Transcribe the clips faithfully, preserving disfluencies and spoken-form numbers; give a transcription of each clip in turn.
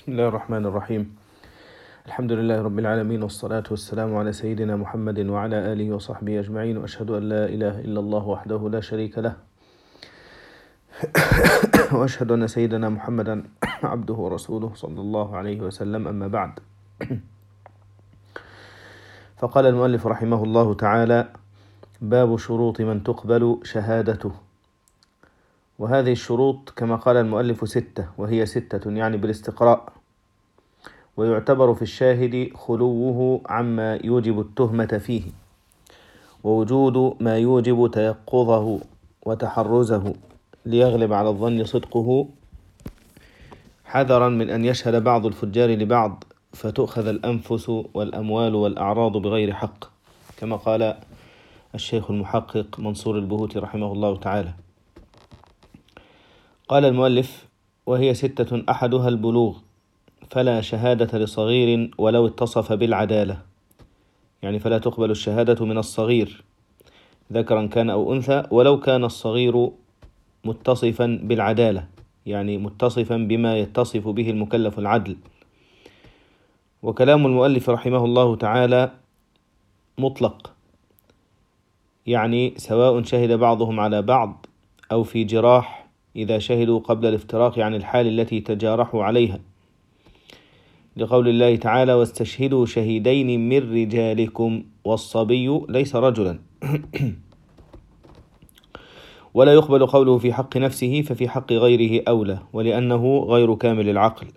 بسم الله الرحمن الرحيم. الحمد لله رب العالمين، والصلاة والسلام على سيدنا محمد وعلى آله وصحبه أجمعين، وأشهد أن لا إله إلا الله وحده لا شريك له، وأشهد أن سيدنا محمدا عبده ورسوله صلى الله عليه وسلم. أما بعد، فقال المؤلف رحمه الله تعالى: باب شروط من تقبل شهادته. وهذه الشروط كما قال المؤلف ستة، وهي ستة يعني بالاستقراء، ويعتبر في الشاهد خلوه عما يوجب التهمة فيه، ووجود ما يوجب تيقظه وتحرزه ليغلب على الظن صدقه، حذرا من أن يشهد بعض الفجار لبعض فتؤخذ الأنفس والأموال والأعراض بغير حق، كما قال الشيخ المحقق منصور البهوتي رحمه الله تعالى. قال المؤلف: وهي ستة أحدها البلوغ، فلا شهادة لصغير ولو اتصف بالعدالة، يعني فلا تقبل الشهادة من الصغير ذكرا كان أو أنثى، ولو كان الصغير متصفا بالعدالة، يعني متصفا بما يتصف به المكلف العدل. وكلام المؤلف رحمه الله تعالى مطلق، يعني سواء شهد بعضهم على بعض أو في جراح إذا شهدوا قبل الافتراق عن الحال التي تجارحوا عليها، لقول الله تعالى: واستشهدوا شهيدين من رجالكم، والصبي ليس رجلا. ولا يقبل قوله في حق نفسه، ففي حق غيره أولى، ولأنه غير كامل العقل.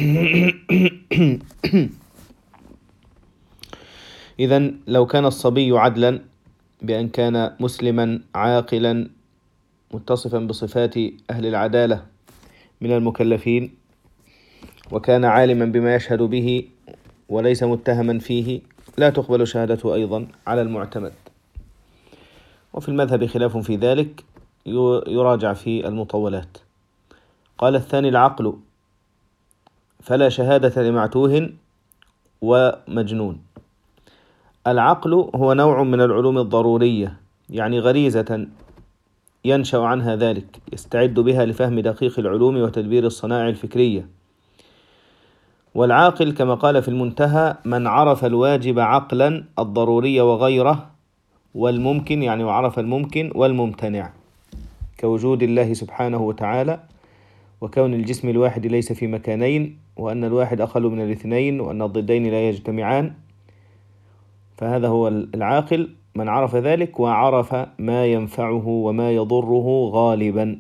إذن لو كان الصبي عدلا بأن كان مسلما عاقلا متصفا بصفات أهل العدالة من المكلفين، وكان عالما بما يشهد به وليس متهما فيه، لا تقبل شهادته أيضا على المعتمد. وفي المذهب خلاف في ذلك، يراجع في المطولات. قال الثاني: العقل، فلا شهادة لمعتوه ومجنون. العقل هو نوع من العلوم الضرورية، يعني غريزة ينشأ عنها ذلك، يستعد بها لفهم دقيق العلوم وتدبير الصنائع الفكرية. والعاقل كما قال في المنتهى: من عرف الواجب عقلا الضروري وغيره، والممكن يعني وعرف الممكن والممتنع، كوجود الله سبحانه وتعالى، وكون الجسم الواحد ليس في مكانين، وأن الواحد أقل من الاثنين، وأن الضدين لا يجتمعان. فهذا هو العاقل، من عرف ذلك وعرف ما ينفعه وما يضره غالبا.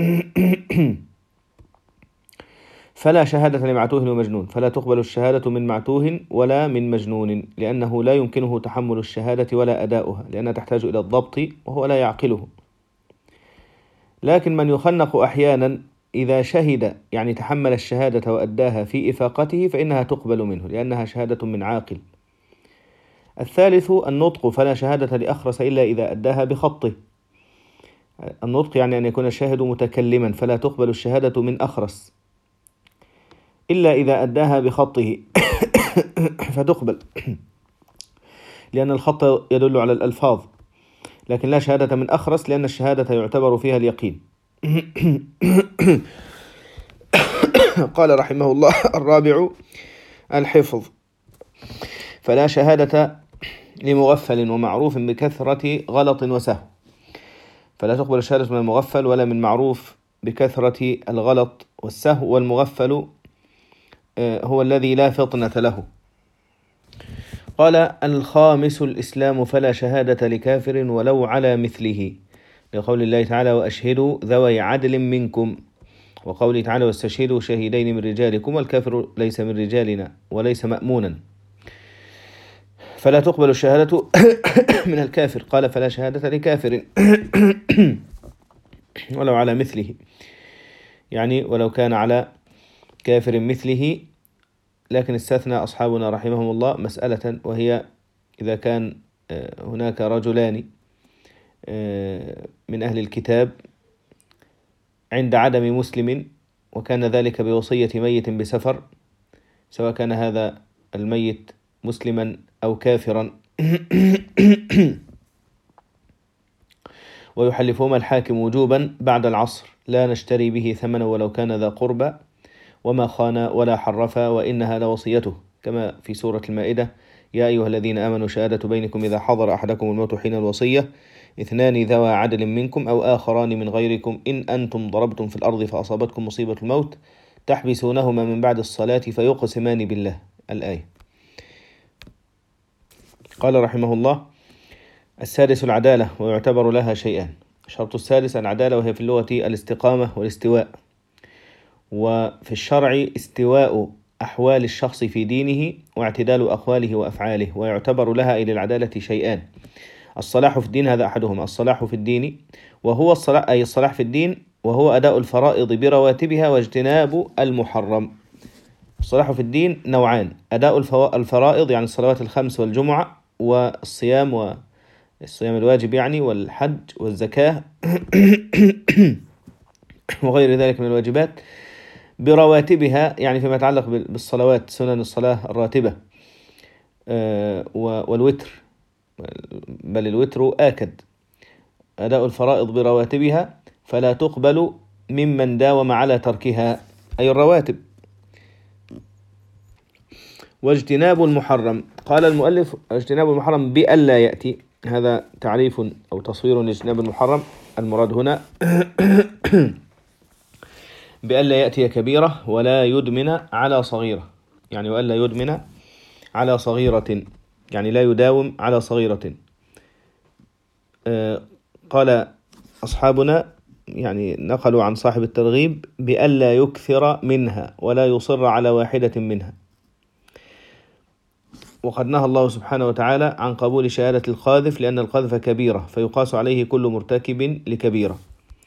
فلا شهادة لمعتوه ومجنون، فلا تقبل الشهادة من معتوه ولا من مجنون، لأنه لا يمكنه تحمل الشهادة ولا أداؤها، لأنها تحتاج إلى الضبط وهو لا يعقله. لكن من يخنق أحيانا إذا شهد، يعني تحمل الشهادة وأداها في إفاقته، فإنها تقبل منه لأنها شهادة من عاقل. الثالث النطق، فلا شهادة لأخرس إلا إذا أداها بخطه. النطق يعني أن يكون الشاهد متكلما، فلا تقبل الشهادة من أخرس إلا إذا أداها بخطه فتقبل، لأن الخط يدل على الألفاظ، لكن لا شهادة من أخرس، لأن الشهادة يعتبر فيها اليقين. قال رحمه الله: الرابع الحفظ، فلا شهادة لمغفل ومعروف بكثرة غلط وسهو، فلا تقبل الشهادة من المغفل ولا من معروف بكثرة الغلط والسهو، والمغفل هو الذي لا فطنة له. قال الخامس الإسلام، فلا شهادة لكافر ولو على مثله، لقول الله تعالى: وأشهدوا ذوي عدل منكم، وقوله تعالى: واستشهدوا شهيدين من رجالكم، والكافر ليس من رجالنا وليس مأمونا، فلا تقبل الشهادة من الكافر. قال فلا شهادة لكافر ولو على مثله، يعني ولو كان على كافر مثله. لكن استثنى أصحابنا رحمهم الله مسألة، وهي إذا كان هناك رجلان من أهل الكتاب عند عدم مسلم، وكان ذلك بوصية ميت بسفر، سواء كان هذا الميت مسلما أو كافرا، ويحلفهما الحاكم وجوبا بعد العصر: لا نشتري به ثمنا ولو كان ذا قربى، وما خان ولا حرف وإنها لوصيته، كما في سورة المائدة: يا أيها الذين آمنوا شهادة بينكم إذا حضر أحدكم الموت حين الوصية اثنان ذوى عدل منكم أو آخران من غيركم إن أنتم ضربتم في الأرض فأصابتكم مصيبة الموت تحبسونهما من بعد الصلاة فيقسمان بالله. الآية. قال رحمه الله: السادس العدالة، ويعتبر لها شيئان. الشرط السادس العدالة، وهي في اللغة الاستقامة والاستواء، وفي الشرع استواء أحوال الشخص في دينه واعتدال أقواله وأفعاله، ويعتبر لها إلى العدالة شيئان: الصلاح في الدين، هذا أحدهما، الصلاح في الدين وهو الصلاح أي الصلاح في الدين وهو أداء الفرائض برواتبها واجتناب المحرم. الصلاح في الدين نوعان: أداء الفرائض يعني الصلوات الخمس والجمعة والصيام والصيام الواجب يعني والحج والزكاة وغير ذلك من الواجبات، برواتبها يعني فيما يتعلق بالصلوات سنن الصلاة الراتبة والوتر، بل الوتر آكد. أداء الفرائض برواتبها فلا تقبل ممن داوم على تركها، أي الرواتب. واجتناب المحرم، قال المؤلف: اجتناب المحرم بألا يأتي، هذا تعريف أو تصوير لاجتناب المحرم. المراد هنا بألا يأتي كبيرة ولا يدمن على صغيرة، يعني وألا يدمن على صغيرة، يعني لا يداوم على صغيرة. آه قال أصحابنا يعني نقلوا عن صاحب الترغيب بألا يكثر منها ولا يصر على واحدة منها. وقد نهى الله سبحانه وتعالى عن قبول شهادة القاذف لأن القذف كبيرة فيقاس عليه كل مرتكب لكبيرة.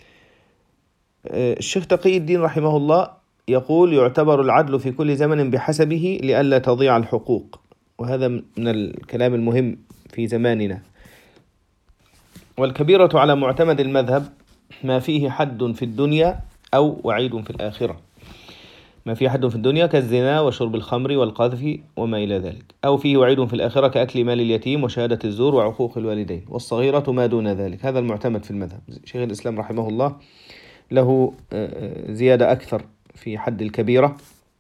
الشيخ تقي الدين رحمه الله يقول: يعتبر العدل في كل زمن بحسبه لئلا تضيع الحقوق، وهذا من الكلام المهم في زماننا. والكبيرة على معتمد المذهب ما فيه حد في الدنيا أو وعيد في الآخرة، ما فيه حد في الدنيا كالزنا وشرب الخمر والقذف وما إلى ذلك، أو فيه وعيد في الآخرة كأكل مال اليتيم وشهادة الزور وعقوق الوالدين، والصغيرة ما دون ذلك. هذا المعتمد في المذهب. شيخ الإسلام رحمه الله له زيادة أكثر في حد الكبيرة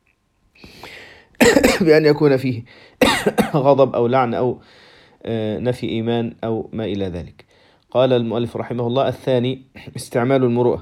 بأن يكون فيه غضب أو لعن أو نفي إيمان أو ما إلى ذلك. قال المؤلف رحمه الله: الثاني استعمال المروءة.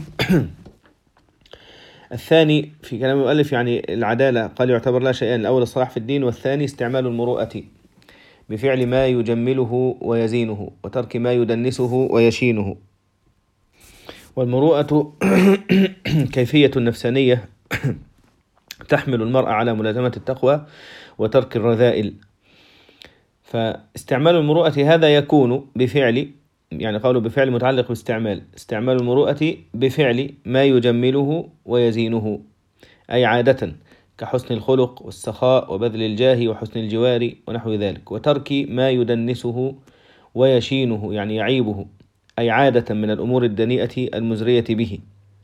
الثاني في كلام المؤلف يعني العدالة، قال يعتبر لها شيئان: الأول الصلاح في الدين، والثاني استعمال المروءة بفعل ما يجمله ويزينه وترك ما يدنسه ويشينه. والمروءة كيفية نفسانية تحمل المرء على ملازمة التقوى وترك الرذائل. فاستعمال المروءة هذا يكون بفعل، يعني قالوا بفعل متعلق باستعمال، استعمال المروءة بفعل ما يجمله ويزينه، أي عادة كحسن الخلق والسخاء وبذل الجاه وحسن الجوار ونحو ذلك، وترك ما يدنسه ويشينه يعني يعيبه، أي عادة من الأمور الدنيئة المزرية به.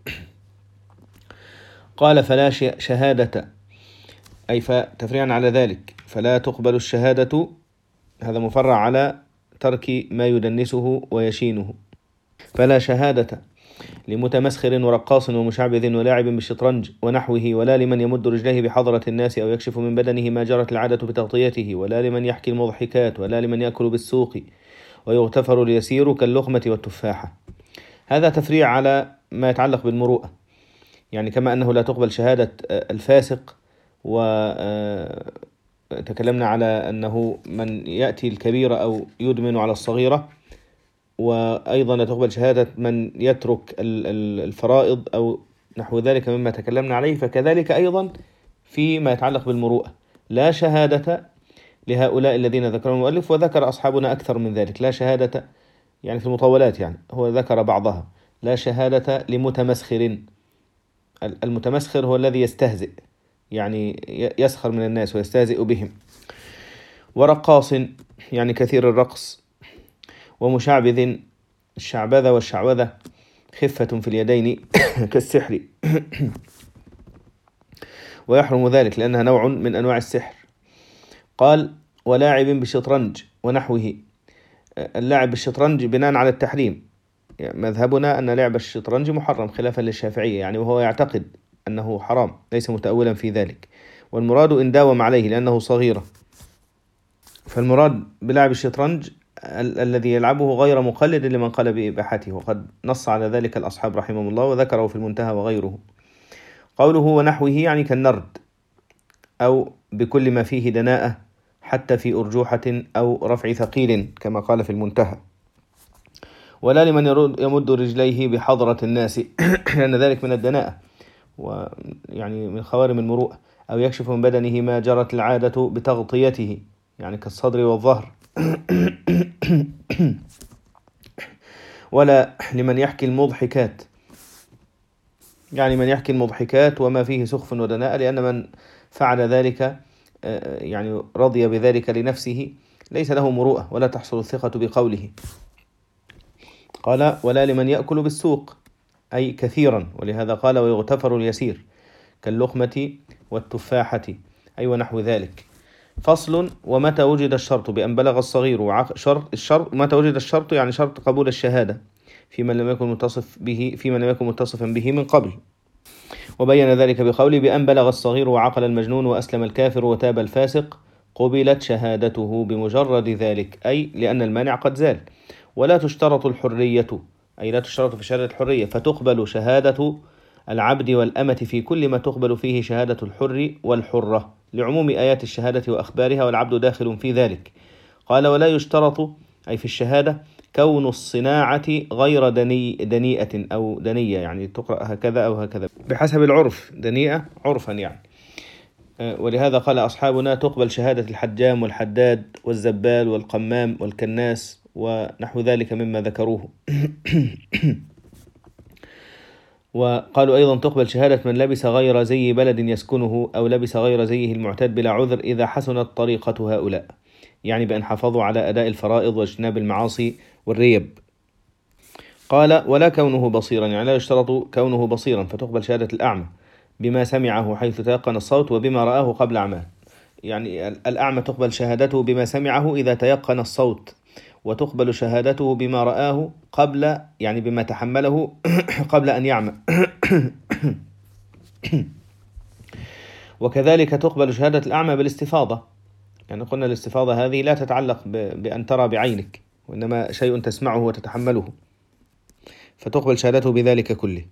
قال: فلا شهادة، أي فتفريعا على ذلك، فلا تقبل الشهادة، هذا مفرع على ترك ما يدنسه ويشينه. فلا شهادة لمتمسخر ورقاص ومشعبذ ولاعب بالشطرنج ونحوه، ولا لمن يمد رجليه بحضرة الناس أو يكشف من بدنه ما جرت العادة بتغطيته، ولا لمن يحكي المضحكات، ولا لمن يأكل بالسوق ويغتفر اليسير كاللقمة والتفاحة. هذا تفريع على ما يتعلق بالمروءة، يعني كما أنه لا تقبل شهادة الفاسق، وتكلمنا على أنه من يأتي الكبيرة أو يدمن على الصغيرة، وأيضا لا تقبل شهادة من يترك الفرائض أو نحو ذلك مما تكلمنا عليه، فكذلك أيضا فيما يتعلق بالمروءة لا شهادة لهؤلاء الذين ذكرهم المؤلف، وذكر أصحابنا أكثر من ذلك. لا شهادة يعني في المطولات، يعني هو ذكر بعضها: لا شهادة لمتمسخر، المتمسخر هو الذي يستهزئ، يعني يسخر من الناس ويستهزئ بهم، ورقاص يعني كثير الرقص، ومشعبذ، الشعبذة والشعوذة خفة في اليدين كالسحر ويحرم ذلك لأنها نوع من أنواع السحر. قال: ولاعب بالشطرنج ونحوه، اللعب بالشطرنج بناء على التحريم، يعني مذهبنا أن لعب الشطرنج محرم خلافا للشافعية، يعني وهو يعتقد أنه حرام، ليس متأولا في ذلك. والمراد إن داوم عليه لأنه صغيرة. فالمراد بلعب الشطرنج ال- الذي يلعبه غير مقلد لمن قال بإباحته، وقد نص على ذلك الأصحاب رحمهم الله وذكره في المنتهى وغيره. قوله ونحوه يعني كالنرد أو بكل ما فيه دناءة، حتى في أرجوحة أو رفع ثقيل كما قال في المنتهى. ولا لمن يمد رجليه بحضرة الناس لأن ذلك من الدناءة ويعني من خوارم المروءة، أو يكشف من بدنه ما جرت العادة بتغطيته يعني كالصدر والظهر. ولا لمن يحكي المضحكات يعني من يحكي المضحكات وما فيه سخف ودناءة، لأن من فعل ذلك يعني رضي بذلك لنفسه ليس له مروءة ولا تحصل الثقة بقوله. قال ولا لمن يأكل بالسوق أي كثيرا، ولهذا قال ويغتفر اليسير كاللقمة والتفاحة أي ونحو ذلك. فصل ومتى وجد الشرط بأن بلغ الصغير وعق... شرط الشرط متى وجد الشرط يعني شرط قبول الشهادة في من لم يكن متصف به في من لم يكن متصفا به من قبل. وبين ذلك بقوله بأن بلغ الصغير وعقل المجنون وأسلم الكافر وتاب الفاسق قبلت شهادته بمجرد ذلك، أي لأن المانع قد زال. ولا تشترط الحرية أي لا تشترط في شهادة الحرية، فتقبل شهادة العبد والأمة في كل ما تقبل فيه شهادة الحر والحرة لعموم آيات الشهادة وأخبارها، والعبد داخل في ذلك. قال ولا يشترط أي في الشهادة كون الصناعة غير دني دنيئة أو دنية، يعني تقرأ هكذا أو هكذا بحسب العرف، دنيئة عرفا يعني. ولهذا قال أصحابنا تقبل شهادة الحجام والحداد والزبال والقمام والكناس ونحو ذلك مما ذكروه. وقالوا أيضا تقبل شهادة من لبس غير زي بلد يسكنه أو لبس غير زيه المعتاد بلا عذر إذا حسنت طريقة هؤلاء، يعني بأن حافظوا على أداء الفرائض واجتناب المعاصي والريب. قال ولا كونه بصيرا يعني لا يشترط كونه بصيرا، فتقبل شهادة الأعمى بما سمعه حيث تيقن الصوت وبما رآه قبل عماه. يعني الأعمى تقبل شهادته بما سمعه إذا تيقن الصوت، وتقبل شهادته بما رآه قبل يعني بما تحمله قبل أن يعمى. وكذلك تقبل شهادة الأعمى بالاستفاضة، يعني قلنا الاستفاضة هذه لا تتعلق بأن ترى بعينك، وإنما شيء تسمعه وتتحمله، فتقبل شهادته بذلك كله.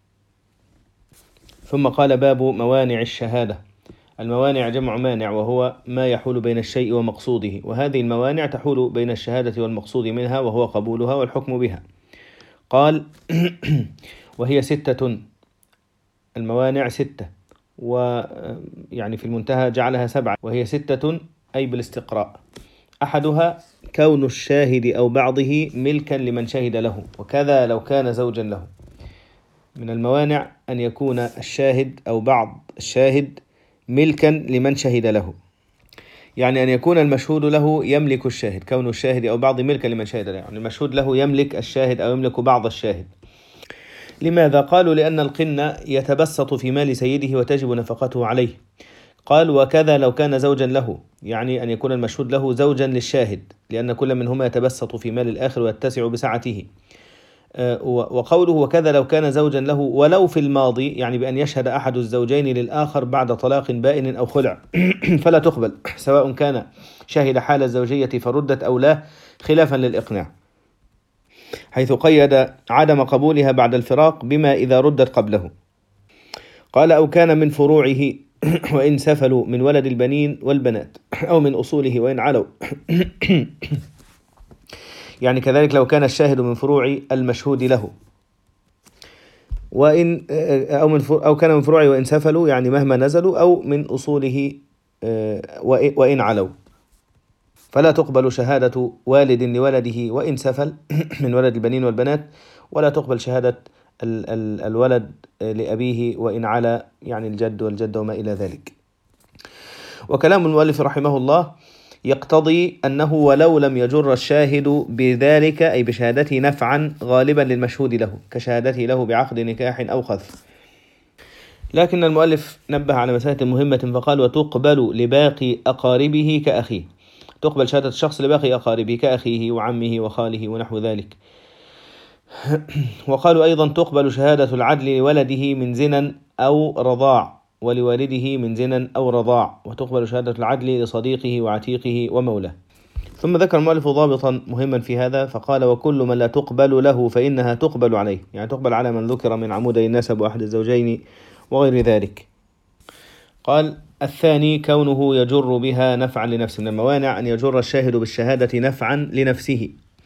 ثم قال باب موانع الشهادة. الموانع جمع مانع، وهو ما يحول بين الشيء ومقصوده، وهذه الموانع تحول بين الشهادة والمقصود منها وهو قبولها والحكم بها. قال وهي ستة، الموانع ستة، ويعني في المنتهى جعلها سبعة، وهي ستة أي بالاستقراء. أحدها كون الشاهد أو بعضه ملكا لمن شهد له، وكذا لو كان زوجا له. من الموانع أن يكون الشاهد أو بعض الشاهد ملكا لمن شهد له، يعني أن يكون المشهود له يملك الشاهد، كون الشاهد أو بعض ملكا لمن شهد له، يعني المشهود له يملك الشاهد أو يملك بعض الشاهد. لماذا؟ قالوا لأن القن يتبسط في مال سيده وتجب نفقته عليه. قال وكذا لو كان زوجا له، يعني أن يكون المشهود له زوجا للشاهد، لأن كل منهما يتبسط في مال الآخر ويتسع بسعته. وقوله وكذا لو كان زوجا له ولو في الماضي، يعني بأن يشهد أحد الزوجين للآخر بعد طلاق بائن أو خلع فلا تقبل، سواء كان شهد حال الزوجية فردت أو لا، خلافا للإقناع، حيث قيد عدم قبولها بعد الفراق بما إذا ردت قبله. قال أو كان من فروعه وإن سفلوا من ولد البنين والبنات، أو من أصوله وإن علوا يعني كذلك لو كان الشاهد من فروع المشهود له، وإن أو من أو كان من فروعه وإن سفلوا يعني مهما نزلوا، أو من أصوله وإن علوا، فلا تقبل شهادة والد لولده وإن سفل من ولد البنين والبنات، ولا تقبل شهادة ال ال الولد لأبيه وإن علا، يعني الجد والجد وما إلى ذلك. وكلام المؤلف رحمه الله يقتضي أنه ولو لم يجر الشاهد بذلك أي بشهادته نفعا غالبا للمشهود له، كشهادته له بعقد نكاح أو خذف. لكن المؤلف نبه على مسألة مهمة فقال وتقبل لباقي أقاربه كأخيه، تقبل شهادة الشخص لباقي أقاربه كأخيه وعمه وخاله ونحو ذلك. وقالوا أيضا تقبل شهادة العدل لولده من زنا أو رضاع، ولوالده من زنا أو رضاع، وتقبل شهادة العدل لصديقه وعتيقه ومولاه. ثم ذكر المؤلف ضابطا مهما في هذا فقال: وكل من لا تقبل له فإنها تقبل عليه، يعني تقبل على من ذكر من عمودي النسب وأحد الزوجين وغير ذلك. قال: الثاني كونه يجر بها نفعا لنفسه. من الموانع أن يجر الشاهد بالشهادة نفعا لنفسه،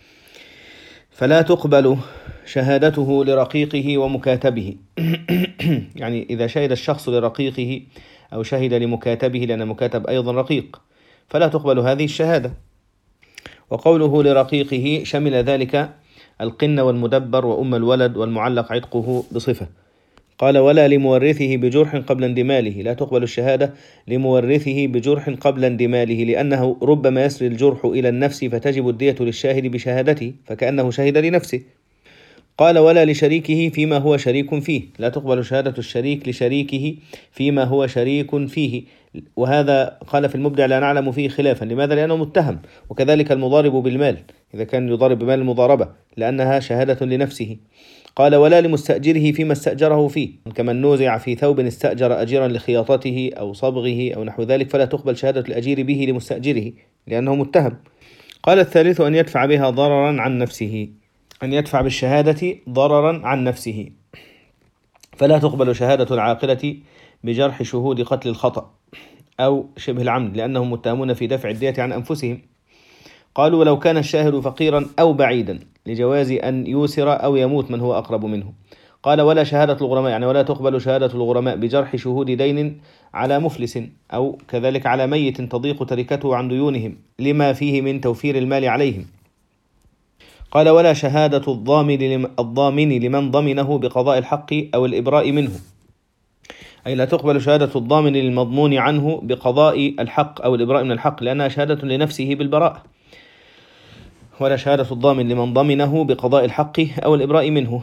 فلا تقبل شهادته لرقيقه ومكاتبه. يعني إذا شهد الشخص لرقيقه أو شهد لمكاتبه، لأن مكاتب أيضا رقيق، فلا تقبل هذه الشهادة. وقوله لرقيقه شمل ذلك القن والمدبر وأم الولد والمعلق عتقه بصفة. قال: ولا لمورثه بجرح قبل اندماله. لا تقبل الشهادة لمورثه بجرح قبل اندماله، لأنه ربما يسري الجرح إلى النفس فتجب الدية للشاهد بشهادته، فكأنه شهد لنفسه. قال: ولا لشريكه فيما هو شريك فيه. لا تقبل شهادة الشريك لشريكه فيما هو شريك فيه، وهذا قال في المبدع لا نعلم فيه خلافا. لماذا؟ لأنه متهم. وكذلك المضارب بالمال إذا كان يضارب بمال المضاربة، لأنها شهادة لنفسه. قال: ولا لمستأجره فيما استأجره فيه، كمن نوزع في ثوب استأجر أجيرا لخياطته أو صبغه أو نحو ذلك، فلا تقبل شهادة الأجير به لمستأجره لأنه متهم. قال: الثالث أن يدفع بها ضررا عن نفسه، أن يدفع بالشهادة ضررا عن نفسه، فلا تقبل شهادة العاقلة بجرح شهود قتل الخطأ أو شبه العمد، لأنهم متهمون في دفع الدية عن أنفسهم. قالوا: ولو كان الشاهد فقيرا أو بعيدا لجواز أن يوسر أو يموت من هو أقرب منه. قال: ولا شهادة الغرماء، يعني ولا تقبل شهادة الغرماء بجرح شهود دين على مفلس أو كذلك على ميت تضيق تركته عن ديونهم لما فيه من توفير المال عليهم. قال: ولا شهادة الضامن الضامن لمن ضمنه بقضاء الحق أو الإبراء منه، أي لا تقبل شهادة الضامن للمضمون عنه بقضاء الحق أو الإبراء من الحق، لأنها شهادة لنفسه بالبراءة. ولا شهادة الضامن لمن ضمنه بقضاء الحق أو الإبراء منه.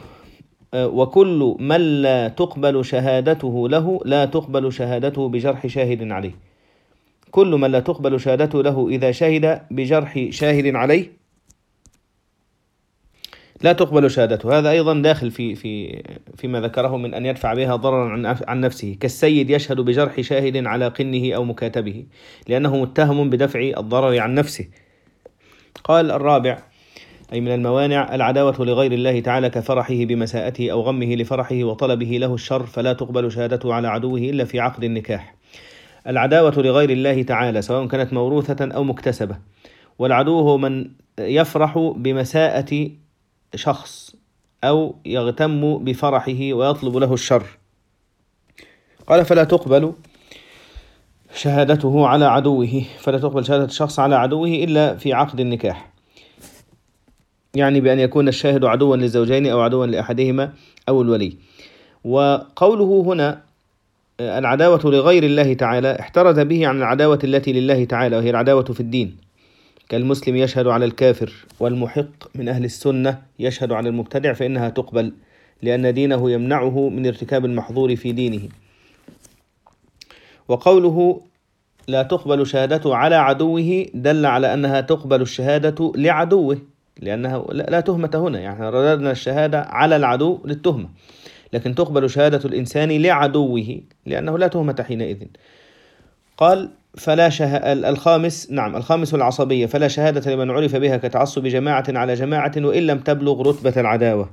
وكل من لا تقبل شهادته له لا تقبل شهادته بجرح شاهد عليه. كل من لا تقبل شهادته له إذا شهد بجرح شاهد عليه لا تقبل شهادته. هذا أيضا داخل في في فيما ذكره من أن يدفع بها ضررا عن عن نفسه، كالسيد يشهد بجرح شاهد على قنه أو مكاتبه، لأنه متهم بدفع الضرر عن نفسه. قال: الرابع أي من الموانع العداوة لغير الله تعالى، كفرحه بمساءته أو غمه لفرحه وطلبه له الشر، فلا تقبل شهادته على عدوه إلا في عقد النكاح. العداوة لغير الله تعالى سواء كانت موروثة أو مكتسبة، والعدو هو من يفرح بمساءة شخص أو يغتم بفرحه ويطلب له الشر. قال: فلا تقبل شهادته على عدوه، فلا تقبل شهادة الشخص على عدوه إلا في عقد النكاح، يعني بأن يكون الشاهد عدوا للزوجين أو عدوا لأحدهما أو الولي. وقوله هنا العداوة لغير الله تعالى احترز به عن العداوة التي لله تعالى، وهي العداوة في الدين، كالمسلم يشهد على الكافر، والمحق من أهل السنة يشهد على المبتدع، فإنها تقبل لأن دينه يمنعه من ارتكاب المحظور في دينه. وقوله لا تقبل شهادته على عدوه دل على أنها تقبل الشهادة لعدوه، لأنها لا تهمة هنا، يعني رددنا الشهادة على العدو للتهمة، لكن تقبل شهادة الإنسان لعدوه لأنه لا تهمة حينئذ. قال: فلا شه... الخامس نعم الخامس العصبية، فلا شهادة لمن عرف بها كتعصب جماعة على جماعة وإن لم تبلغ رتبة العداوة.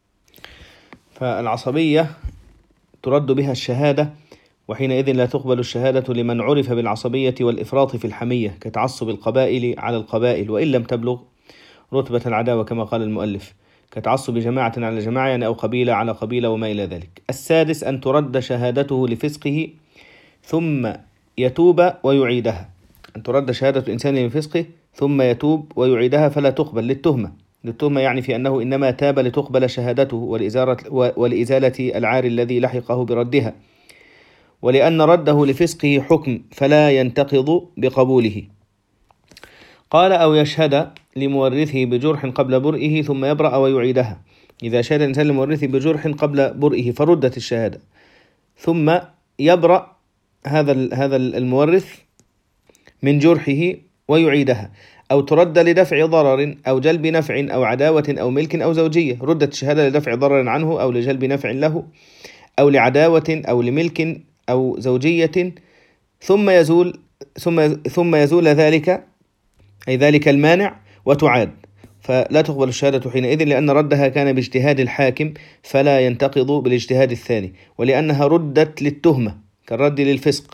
فالعصبية ترد بها الشهادة، وحينئذ لا تقبل الشهادة لمن عرف بالعصبية والإفراط في الحمية كتعصب القبائل على القبائل وإن لم تبلغ رتبة العداوة، كما قال المؤلف، كتعصب جماعة على جماعة يعني أو قبيلة على قبيلة وما إلى ذلك. السادس أن ترد شهادته لفسقه ثم يتوب ويعيدها، أن ترد شهادة الإنسان لفسقه ثم يتوب ويعيدها، فلا تقبل للتهمة للتهمة يعني في أنه إنما تاب لتقبل شهادته ولإزالة العار الذي لحقه بردها، ولأن رده لفسقه حكم فلا ينتقض بقبوله. قال: أو يشهد لمورثه بجرح قبل برئه ثم يبرأ ويعيدها. إذا شهد الإنسان لمورثه بجرح قبل برئه فردت الشهادة ثم يبرأ هذا هذا المورث من جرحه ويعيدها، أو ترد لدفع ضرر أو جلب نفع أو عداوة أو ملك أو زوجية، ردت الشهادة لدفع ضرر عنه أو لجلب نفع له أو لعداوة أو لملك أو زوجية ثم يزول ثم ثم يزول ذلك، أي ذلك المانع، وتعاد، فلا تقبل الشهادة حينئذ، لأن ردها كان باجتهاد الحاكم فلا ينتقض بالاجتهاد الثاني، ولأنها ردت للتهمة كالرد للفسق.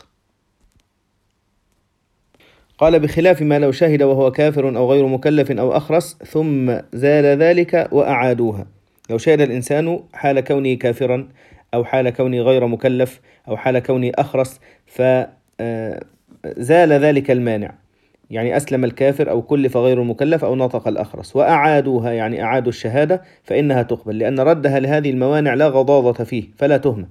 قال بخلاف ما لو شهد وهو كافر أو غير مكلف أو أخرس ثم زال ذلك وأعادوها. لو شهد الإنسان حال كونه كافرا أو حال كونه غير مكلف أو حال كونه أخرس فزال ذلك المانع، يعني أسلم الكافر أو كلف غير المكلف أو نطق الأخرس، وأعادوها يعني أعادوا الشهادة، فإنها تقبل، لأن ردها لهذه الموانع لا غضاضة فيه فلا تهمة،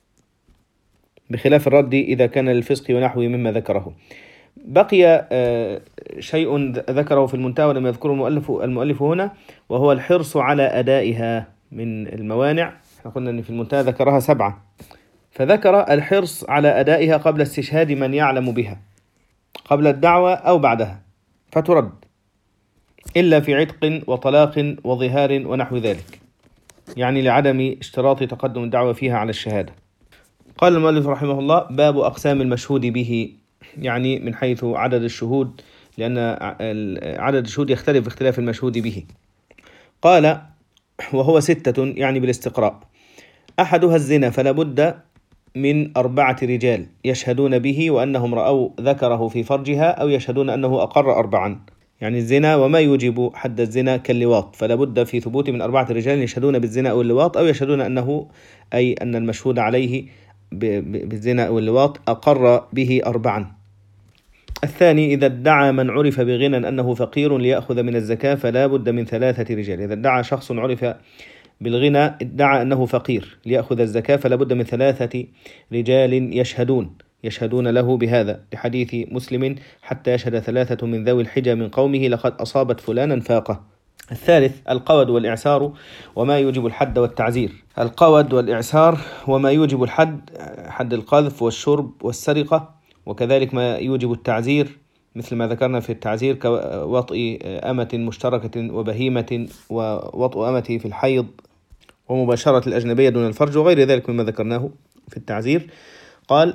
بخلاف الرد إذا كان للفسق ونحوه مما ذكره. بقي شيء ذكره في المنتهى ولم يذكره المؤلف المؤلف هنا، وهو الحرص على أدائها من الموانع. احنا قلنا أن في المنتهى ذكرها سبعة، فذكر الحرص على أدائها قبل استشهاد من يعلم بها، قبل الدعوة أو بعدها، فترد إلا في عتق وطلاق وظهار ونحو ذلك، يعني لعدم اشتراط تقدم الدعوة فيها على الشهادة. قال المؤلف رحمه الله: باب أقسام المشهود به، يعني من حيث عدد الشهود، لأن عدد الشهود يختلف باختلاف المشهود به. قال: وهو ستة، يعني بالاستقراء. أحدها الزنا، فلا بد من أربعة رجال يشهدون به وأنهم رأوا ذكره في فرجها، أو يشهدون أنه أقر أربعا، يعني الزنا وما يوجب حد الزنا كاللواط، فلا بد في ثبوت من أربعة رجال يشهدون بالزنا أو اللواط، أو يشهدون أنه أي أن المشهود عليه بالزنا أو اللواط أقر به أربعا. الثاني: إذا ادعى من عرف بغنى أنه فقير ليأخذ من الزكاة فلا بد من ثلاثة رجال. إذا ادعى شخص عرف بالغنى، ادعى أنه فقير ليأخذ الزكاة، فلا بد من ثلاثة رجال يشهدون يشهدون له بهذا، لحديث مسلم: حتى يشهد ثلاثة من ذوي الحجى من قومه لقد أصابت فلانا فاقة. الثالث: القود والإعسار وما يوجب الحد والتعزير. القود والإعسار وما يوجب الحد، حد القذف والشرب والسرقة، وكذلك ما يوجب التعزير مثل ما ذكرنا في التعزير كوطئ أمة مشتركة وبهيمة، ووطئ أمته في الحيض، ومباشرة الأجنبية دون الفرج، وغير ذلك مما ذكرناه في التعزير. قال: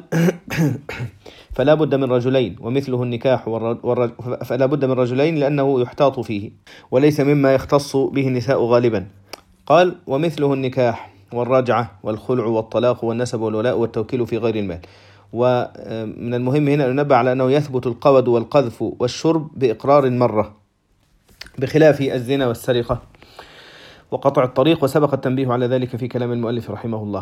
فلا بد من رجلين، ومثله النكاح والرج... فلا بد من رجلين لأنه يحتاط فيه وليس مما يختص به النساء غالبا. قال: ومثله النكاح والرجعة والخلع والطلاق والنسب والولاء والتوكيل في غير المال. ومن المهم هنا أن ننبه على أنه يثبت القود والقذف والشرب بإقرار مرة، بخلاف الزنا والسرقة وقطع الطريق، وسبق التنبيه على ذلك في كلام المؤلف رحمه الله.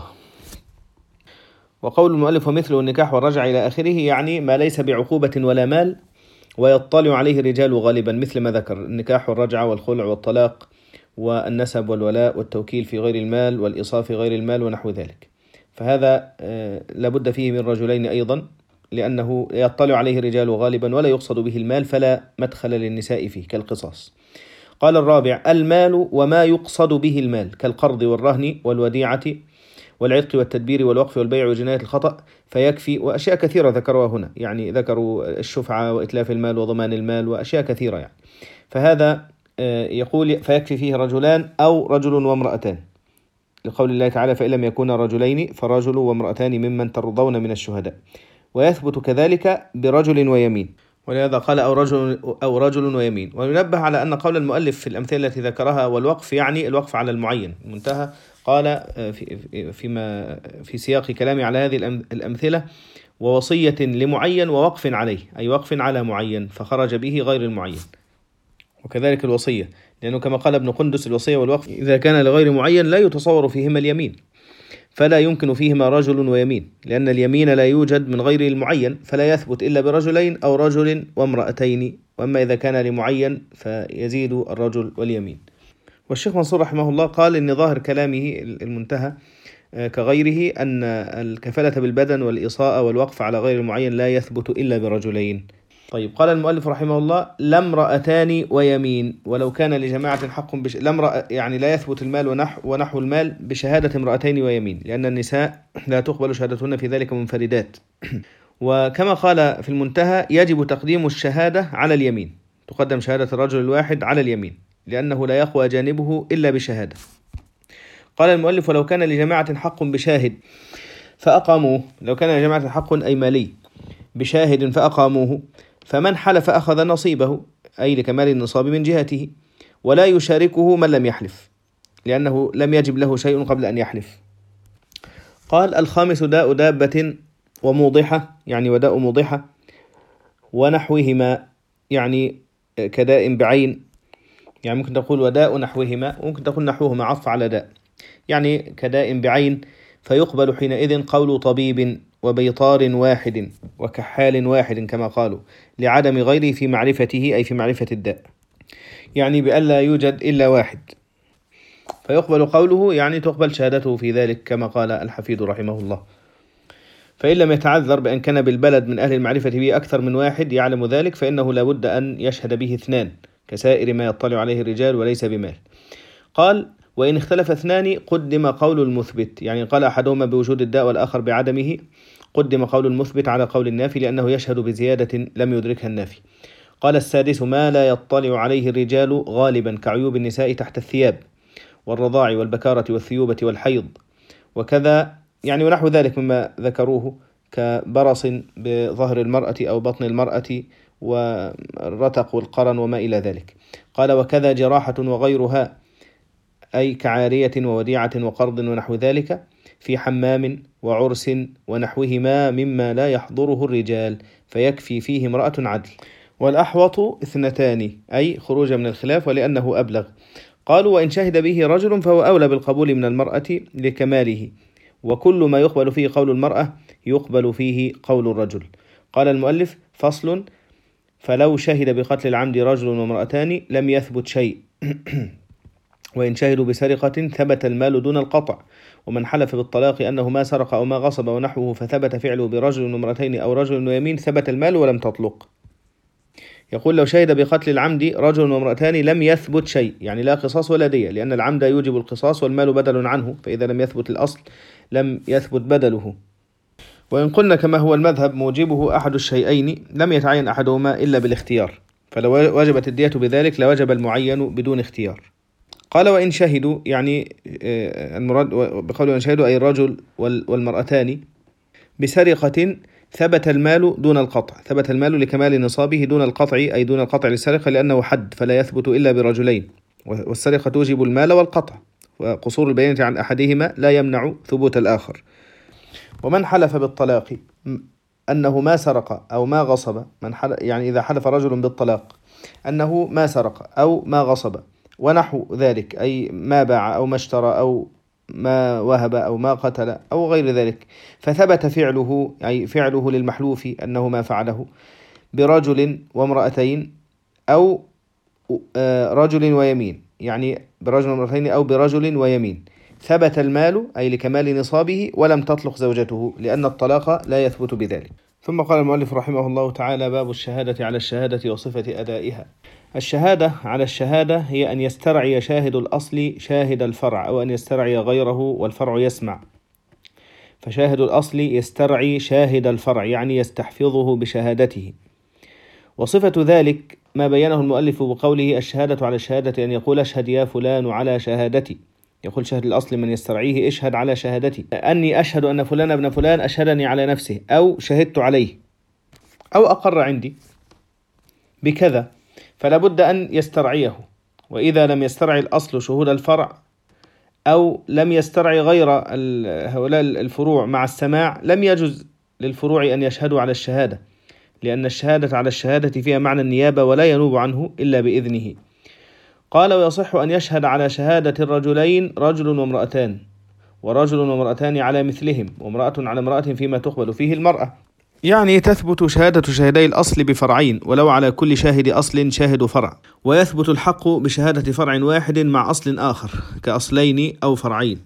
وقول المؤلف ومثله النكاح والرجع إلى آخره، يعني ما ليس بعقوبة ولا مال ويطلع عليه الرجال غالبا، مثل ما ذكر: النكاح والرجعة والخلع والطلاق والنسب والولاء والتوكيل في غير المال والإيصاف في غير المال ونحو ذلك، فهذا لابد فيه من رجلين أيضا، لأنه يطلع عليه الرجال غالبا ولا يقصد به المال، فلا مدخل للنساء فيه كالقصاص. قال الرابع: المال وما يقصد به المال كالقرض والرهن والوديعة والعتق والتدبير والوقف والبيع وجناية الخطأ فيكفي، وأشياء كثيرة ذكروها هنا، يعني ذكروا الشفعة وإتلاف المال وضمان المال وأشياء كثيرة يعني. فهذا يقول فيكفي فيه رجلان أو رجل وامرأتان، لقول الله تعالى: فإن لم يكونا رجلين فرجل وامرأتان ممن ترضون من الشهداء. ويثبت كذلك برجل ويمين، ولهذا قال أو رجل أو رجل ويمين. وينبه على أن قول المؤلف في الأمثلة التي ذكرها والوقف يعني الوقف على المعين منتهى. قال في فيما في سياق كلامي على هذه الأمثلة: ووصية لمعين ووقف عليه، أي وقف على معين فخرج به غير المعين. وكذلك الوصية، لأنه كما قال ابن قندس: الوصية والوقف إذا كان لغير معين لا يتصور فيهما اليمين، فلا يمكن فيهما رجل ويمين، لأن اليمين لا يوجد من غير المعين، فلا يثبت إلا برجلين أو رجل وامرأتين، وأما إذا كان لمعين فيزيد الرجل واليمين. والشيخ منصور رحمه الله قال إن ظاهر كلامه المنتهى كغيره أن الكفالة بالبدن والإصاءة والوقف على غير المعين لا يثبت إلا برجلين. طيب، قال المؤلف رحمه الله: لامرأتان ويمين، ولو كان لجماعة حق بش... لامرأ يعني لا يثبت المال ونحو, ونحو المال بشهادة امرأتين ويمين، لأن النساء لا تقبل شهادتهن في ذلك منفردات. وكما قال في المنتهى: يجب تقديم الشهادة على اليمين، تقدم شهادة الرجل الواحد على اليمين، لأنه لا يقوى جانبه إلا بشهادة. قال المؤلف: ولو كان لجماعة حق بشاهد فأقاموه، لو كان لجماعة حق أي مالي بشاهد فأقاموه، فمن حلف أخذ نصيبه، أي لكمال النصاب من جهته، ولا يشاركه من لم يحلف، لأنه لم يجب له شيء قبل أن يحلف. قال: الخامس داء دابة وموضحة، يعني وداء موضحة، ونحوهما، يعني كداء بعين، يعني ممكن تقول وداء نحوهما، وممكن تقول نحوهما عطف على داء، يعني كداء بعين، فيقبل حينئذ قول طبيب وبيطار واحد وكحال واحد كما قالوا، لعدم غيره في معرفته، أي في معرفة الداء، يعني بأن لا يوجد إلا واحد، فيقبل قوله، يعني تقبل شهادته في ذلك كما قال الحفيد رحمه الله. فإن لم يتعذر بأن كان بالبلد من أهل المعرفة به أكثر من واحد يعلم ذلك، فإنه لا بد أن يشهد به اثنان كسائر ما يطلع عليه الرجال وليس بمال. قال: وإن اختلف اثنان قدم قول المثبت، يعني قال أحدهما بوجود الداء والآخر بعدمه، قدم قول المثبت على قول النافي، لأنه يشهد بزيادة لم يدركها النافي. قال: السادس ما لا يطلع عليه الرجال غالبا كعيوب النساء تحت الثياب والرضاع والبكارة والثيوبة والحيض وكذا، يعني ونحو ذلك مما ذكروه كبرص بظهر المرأة أو بطن المرأة والرتق والقرن وما إلى ذلك. قال: وكذا جراحة وغيرها، أي كعارية ووديعة وقرض ونحو ذلك، في حمام وعرس ونحوهما مما لا يحضره الرجال، فيكفي فيه امرأة عدل. والأحوط اثنتان، أي خروج من الخلاف ولأنه أبلغ. قالوا: وإن شهد به رجل فهو أولى بالقبول من المرأة لكماله، وكل ما يقبل فيه قول المرأة يقبل فيه قول الرجل. قال المؤلف: فصل: فلو شهد بقتل العمد رجل وامرأتان لم يثبت شيء وإن شهدوا بسرقة ثبت المال دون القطع، ومن حلف بالطلاق أنه ما سرق أو ما غصب ونحوه فثبت فعله برجل وامرأتين أو رجل ويمين ثبت المال ولم تطلق. يقول: لو شهد بقتل العمد رجل وامرأتان لم يثبت شيء، يعني لا قصاص ولا دية، لأن العمد يوجب القصاص والمال بدل عنه، فإذا لم يثبت الأصل لم يثبت بدله. وإن قلنا كما هو المذهب موجبه أحد الشيئين لم يتعين أحدهما إلا بالاختيار، فلو وجبت الدية بذلك لوجب المعين بدون اختيار. قال: وإن شهدوا، يعني المراد بقول وإن شهدوا أي الرجل والمرأتان بسرقة ثبت المال دون القطع، ثبت المال لكمال نصابه دون القطع، أي دون القطع للسرقة، لأنه حد فلا يثبت إلا برجلين، والسرقة توجب المال والقطع، وقصور البينة عن أحدهما لا يمنع ثبوت الآخر. ومن حلف بالطلاق أنه ما سرق أو ما غصب، من حلف يعني إذا حلف رجل بالطلاق أنه ما سرق أو ما غصب ونحو ذلك، أي ما باع أو ما اشترى أو ما وهب أو ما قتل أو غير ذلك، فثبت فعله، أي فعله للمحلوف أنه ما فعله، برجل وامرأتين أو رجل ويمين، يعني برجل وامرأتين أو برجل ويمين، ثبت المال، أي لكمال نصابه، ولم تطلق زوجته، لأن الطلاق لا يثبت بذلك. ثم قال المؤلف رحمه الله تعالى: باب الشهادة على الشهادة وصفة أدائها. الشهادة على الشهادة هي أن يسترعي شاهد الأصل شاهد الفرع، أو أن يسترعي غيره والفرع يسمع. فشاهد الأصل يسترعي شاهد الفرع، يعني يستحفظه بشهادته. وصفة ذلك ما بينه المؤلف بقوله: الشهادة على الشهادة، أن يقول: أشهد يا فلان على شهادتي. يقول شاهد الأصل من يسترعيه: اشهد على شهادتي، أني أشهد أن فلان ابن فلان أشهدني على نفسه، أو شهدت عليه، أو أقر عندي بكذا، فلا بد أن يسترعيه. وإذا لم يسترعي الأصل شهود الفرع، أو لم يسترعي غير هؤلاء الفروع مع السماع، لم يجوز للفروع أن يشهدوا على الشهادة، لأن الشهادة على الشهادة فيها معنى النيابة ولا ينوب عنه إلا بإذنه. قال: ويصح أن يشهد على شهادة الرجلين رجل وامرأتان، ورجل وامرأتان على مثلهم، وامرأة على امرأة فيما تقبل فيه المرأة، يعني تثبت شهادة شاهدي الأصل بفرعين، ولو على كل شاهد أصل شاهد فرع، ويثبت الحق بشهادة فرع واحد مع أصل آخر كأصلين أو فرعين.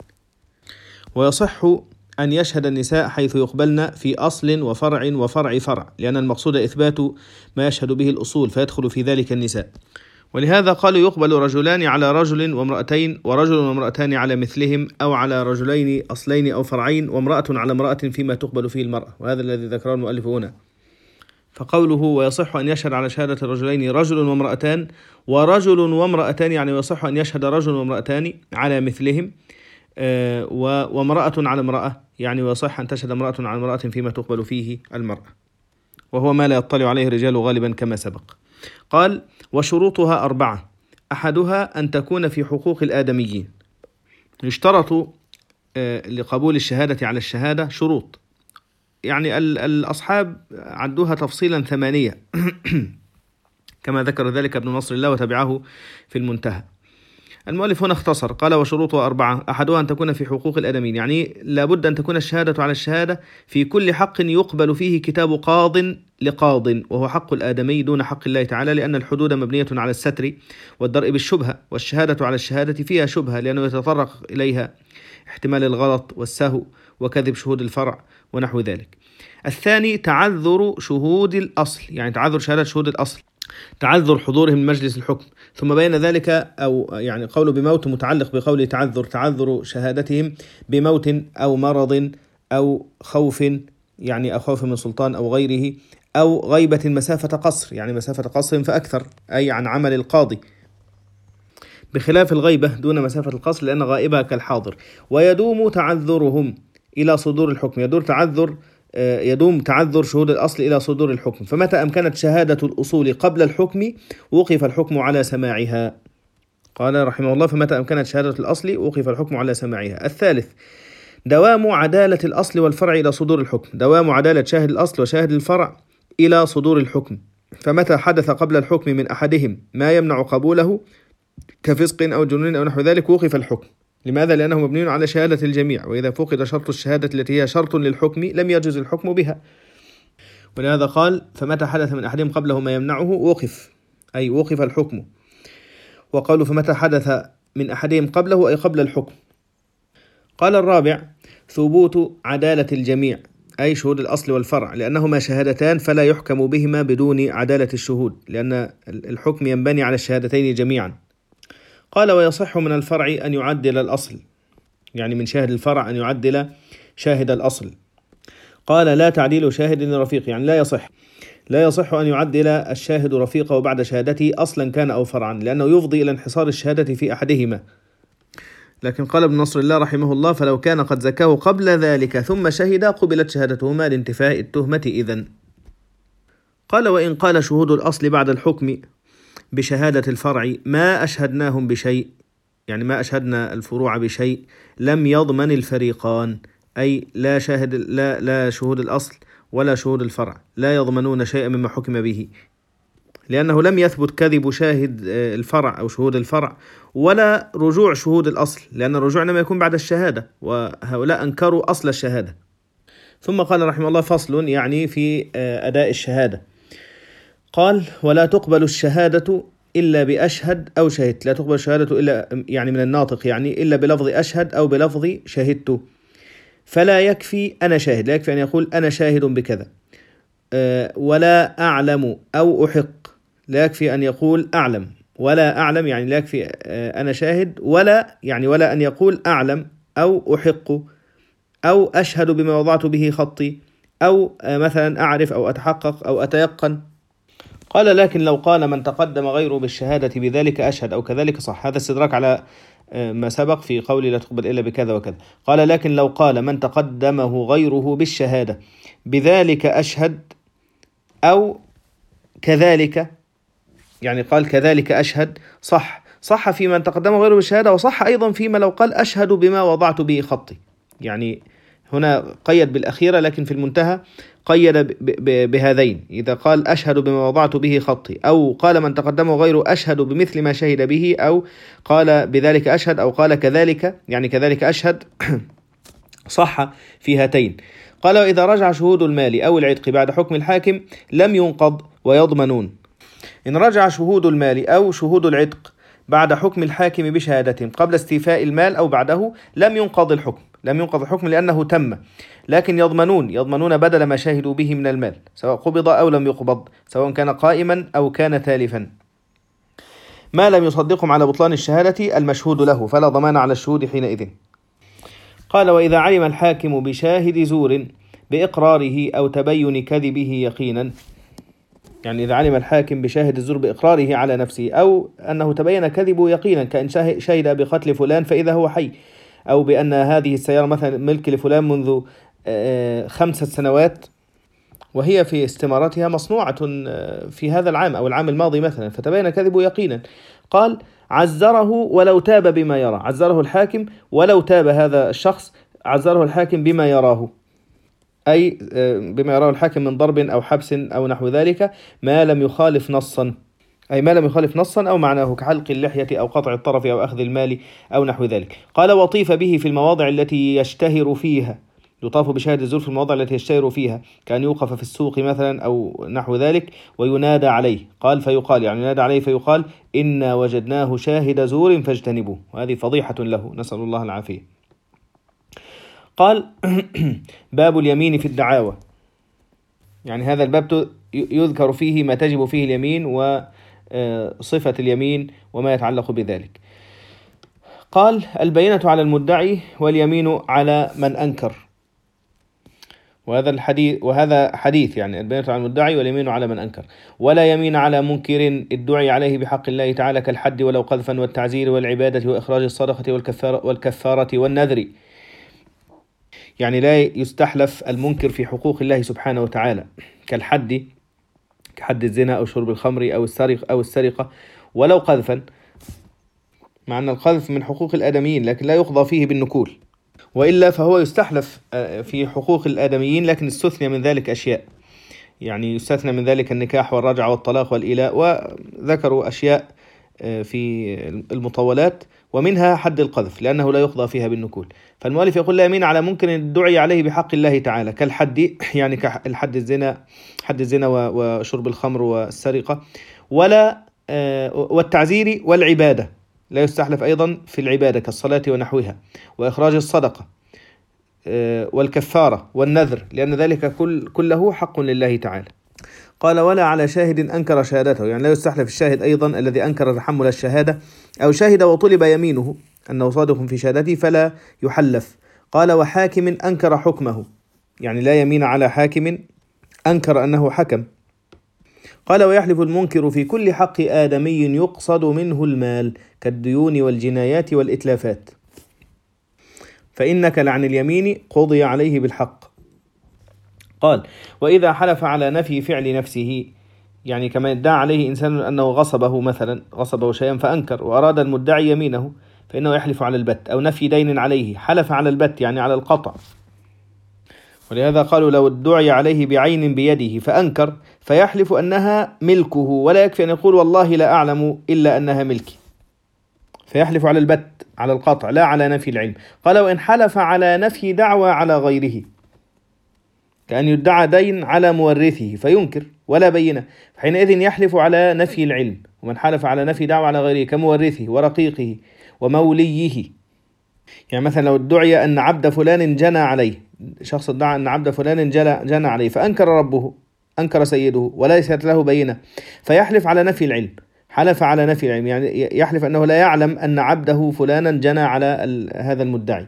ويصح أن يشهد النساء حيث يقبلن في أصل وفرع وفرع فرع، لأن المقصود إثبات ما يشهد به الأصول، فيدخل في ذلك النساء. ولهذا قالوا: يقبل رجلان على رجل وامرأتين، ورجل وامرأتان على مثلهم، أو على رجلين أصلين أو فرعين، وامرأة على امرأة فيما تقبل فيه المرأة. وهذا الذي ذكره المؤلف هنا. فقوله: ويصح أن يشهد على شهادة الرجلين رجل وامرأتان، ورجل وامرأتان، يعني يصح أن يشهد رجل وامرأتان على مثلهم، وامرأة على امرأة، يعني ويصح أن تشهد امرأة على امرأة فيما تقبل فيه المرأة، وهو ما لا يطلع عليه الرجال غالبا كما سبق. قال: وشروطها أربعة، أحدها أن تكون في حقوق الآدميين. يشترط لقبول الشهادة على الشهادة شروط، يعني الأصحاب عدوها تفصيلا ثمانية كما ذكر ذلك ابن نصر الله وتبعه في المنتهى. المؤلف هنا اختصر، قال: وشروطها أربعة، أحدها أن تكون في حقوق الآدميين، يعني لابد أن تكون الشهادة على الشهادة في كل حق يقبل فيه كتاب قاض لقاض، وهو حق الآدمي دون حق الله تعالى، لأن الحدود مبنية على الستر والدرء بالشبهة، والشهادة على الشهادة فيها شبهة لأنه يتطرق إليها احتمال الغلط والسهو وكذب شهود الفرع ونحو ذلك. الثاني تعذر شهود الأصل، يعني تعذر شهادة شهود الأصل، تعذر حضورهم من مجلس الحكم، ثم بين ذلك أو يعني قوله بموت متعلق بقوله تعذر، تعذر شهادتهم بموت أو مرض أو خوف، يعني أو خوف من سلطان أو غيره، أو غيبة مسافة قصر، يعني مسافة قصر فأكثر، أي عن عمل القاضي، بخلاف الغيبة دون مسافة القصر لأن غائبها كالحاضر. ويدوم تعذرهم إلى صدور الحكم، يدور تعذر يدوم تعذر شهود الأصل إلى صدور الحكم، فمتى أمكنت شهادة الأصول قبل الحكم وقف الحكم على سماعها. قال رحمه الله: فمتى أمكنت شهادة الأصل وقف الحكم على سماعها. الثالث دوام عدالة الأصل والفرع إلى صدور الحكم، دوام عدالة شاهد الأصل وشاهد الفرع إلى صدور الحكم، فمتى حدث قبل الحكم من أحدهم ما يمنع قبوله كفسق أو جنون أو نحو ذلك وقف الحكم. لماذا؟ لأنه مبني على شهادة الجميع، وإذا فقد شرط الشهادة التي هي شرط للحكم لم يجوز الحكم بها، ولهذا قال: فمتى حدث من أحدهم قبله ما يمنعه وقف، أي وقف الحكم. وقالوا: فمتى حدث من أحدهم قبله أي قبل الحكم. قال الرابع: ثبوت عدالة الجميع، أي شهود الأصل والفرع، لأنهما شهادتان فلا يحكم بهما بدون عدالة الشهود، لأن الحكم ينبني على الشهادتين جميعا. قال: ويصح من الفرع أن يعدل الأصل، يعني من شاهد الفرع أن يعدل شاهد الأصل. قال: لا تعديل شاهد لرفيق، يعني لا يصح لا يصح أن يعدل الشاهد رفيقه بعد شهادته أصلا كان أو فرعا، لأنه يفضي إلى انحصار الشهادة في أحدهما. لكن قال ابن نصر الله رحمه الله: فلو كان قد زكاه قبل ذلك ثم شهد قبلت شهادتهما لانتفاء التهمة إذن. قال: وإن قال شهود الأصل بعد الحكم بشهادة الفرع ما أشهدناهم بشيء، يعني ما أشهدنا الفروع بشيء، لم يضمن الفريقان، أي لا شاهد لا لا شهود الأصل ولا شهود الفرع لا يضمنون شيئا مما حكم به، لأنه لم يثبت كذب شاهد الفرع أو شهود الفرع ولا رجوع شهود الأصل، لأن الرجوع لم يكون بعد الشهادة، وهؤلاء أنكروا أصل الشهادة. ثم قال رحمه الله: فصل، يعني في أداء الشهادة. قال: ولا تقبل الشهادة إلا بأشهد أو شهدت، لا تقبل الشهادة إلا يعني من الناطق، يعني إلا بلفظ أشهد أو بلفظ شهدت. فلا يكفي أنا شاهد، لا يكفي أن يقول أنا شاهد بكذا. أه ولا أعلم أو أحق، لا يكفي أن يقول أعلم، ولا أعلم يعني لا يكفي أه أنا شاهد، ولا يعني ولا أن يقول أعلم أو أحق أو أشهد بما وضعت به خطي، أو أه مثلا أعرف أو أتحقق أو أتيقن. قال: لكن لو قال من تقدم غيره بالشهادة بذلك أشهد أو كذلك صح. هذا استدراك على ما سبق في قولي لا تقبل إلا بكذا وكذا. قال: لكن لو قال من تقدمه غيره بالشهادة بذلك أشهد أو كذلك، يعني قال كذلك أشهد، صح صح في من تقدمه غيره بالشهادة، وصح أيضا فيما لو قال أشهد بما وضعت به خطي. يعني هنا قيد بالأخيرة، لكن في المنتهى قيد بهذين: إذا قال أشهد بما وضعت به خطي، أو قال من تقدمه غيره أشهد بمثل ما شهد به، أو قال بذلك أشهد، أو قال كذلك يعني كذلك أشهد، صح في هاتين. قال: وإذا رجع شهود المال أو العتق بعد حكم الحاكم لم ينقض ويضمنون. إن رجع شهود المال أو شهود العتق بعد حكم الحاكم بشهادتهم قبل استيفاء المال أو بعده لم ينقض الحكم لم ينقض الحكم لأنه تم، لكن يضمنون يضمنون بدل ما شاهدوا به من المال، سواء قبض أو لم يقبض، سواء كان قائما أو كان تالفا، ما لم يصدقهم على بطلان الشهادة المشهود له، فلا ضمان على الشهود حينئذ. قال: وإذا علم الحاكم بشاهد زور بإقراره أو تبين كذبه يقينا، يعني إذا علم الحاكم بشاهد الزور بإقراره على نفسه أو أنه تبين كذبه يقينا، كأن شهد بقتل فلان فإذا هو حي، أو بأن هذه السيارة مثلا ملك لفلان منذ خمسة سنوات وهي في استمارتها مصنوعة في هذا العام أو العام الماضي مثلا، فتبين كذبه يقينا. قال عزره ولو تاب بما يرى، عزره الحاكم ولو تاب هذا الشخص، عزره الحاكم بما يراه، أي بما يراه الحاكم من ضرب أو حبس أو نحو ذلك، ما لم يخالف نصا، أي ما لم يخالف نصا أو معناه كحلق اللحية أو قطع الطرف أو أخذ المال أو نحو ذلك. قال وطيف به في المواضع التي يشتهر فيها، يطاف بشاهد الزور في المواضع التي يشتهر فيها، كأن يوقف في السوق مثلا أو نحو ذلك وينادى عليه. قال فيقال، يعني ينادى عليه فيقال إنا وجدناه شاهد زور فاجتنبوه، وهذه فضيحة له، نسأل الله العافية. قال باب اليمين في الدعاوى، يعني هذا الباب يذكر فيه ما تجب فيه اليمين وصفة اليمين وما يتعلق بذلك. قال البينة على المدعي واليمين على من أنكر، وهذا الحديث وهذا حديث يعني البينة على المدعي واليمين على من أنكر. ولا يمين على منكر ادعي عليه بحق الله تعالى كالحد ولو قذفا والتعزير والعبادة وإخراج الصدقة والكفارة, والكفارة والنذر، يعني لا يستحلف المنكر في حقوق الله سبحانه وتعالى كالحد، كحد الزنا أو شرب الخمر أو السرقة أو السرقة ولو قذفا، مع أن القذف من حقوق الآدميين لكن لا يقضى فيه بالنكول، وإلا فهو يستحلف في حقوق الآدميين لكن استثنى من ذلك أشياء، يعني يستثنى من ذلك النكاح والرجعة والطلاق والإيلاء، وذكروا أشياء في المطولات ومنها حد القذف لأنه لا يقضى فيها بالنكول. فالمؤلف يقول لا يمين على ممكن الدعي عليه بحق الله تعالى كالحد، يعني كالحد الزنا، حد الزنا وشرب الخمر والسرقة، ولا والتعزير والعبادة، لا يستحلف أيضا في العبادة كالصلاة ونحوها، وإخراج الصدقة والكفارة والنذر، لأن ذلك كل كله حق لله تعالى. قال ولا على شاهد أنكر شهادته، يعني لا يستحلف الشاهد أيضا الذي أنكر تحمل الشهادة أو شهد وطلب يمينه أنه صادق في شهادته فلا يحلف. قال وحاكم أنكر حكمه، يعني لا يمين على حاكم أنكر أنه حكم. قال ويحلف المنكر في كل حق آدمي يقصد منه المال كالديون والجنايات والإتلافات، فإنك لعن اليمين قضي عليه بالحق. قال وإذا حلف على نفي فعل نفسه، يعني كما ادعى عليه إنسان أنه غصبه مثلا، غصبه شيئا فأنكر وأراد المدعي يمينه فإنه يحلف على البت، أو نفي دين عليه حلف على البت يعني على القطع. ولهذا قالوا لو ادعي عليه بعين بيده فأنكر فيحلف أنها ملكه، ولا يكفي أن يقول والله لا أعلم إلا أنها ملكي، فيحلف على البت على القطع لا على نفي العلم. قال وإن حلف على نفي دعوى على غيره، كأن يدعى دين على مورثه فينكر ولا بينه، حينئذ يحلف على نفي العلم. ومن حلف على نفي دعوى على غيره كمورثه ورقيقه وموليه، يعني مثلا لو ادعي أن عبد فلان جنى عليه، شخص ادعى أن عبد فلان جنى عليه فأنكر ربه، أنكر سيده وليست له بينة، فيحلف على نفي العلم، حلف على نفي العلم، يعني يحلف أنه لا يعلم أن عبده فلانا جنى على هذا المدعي.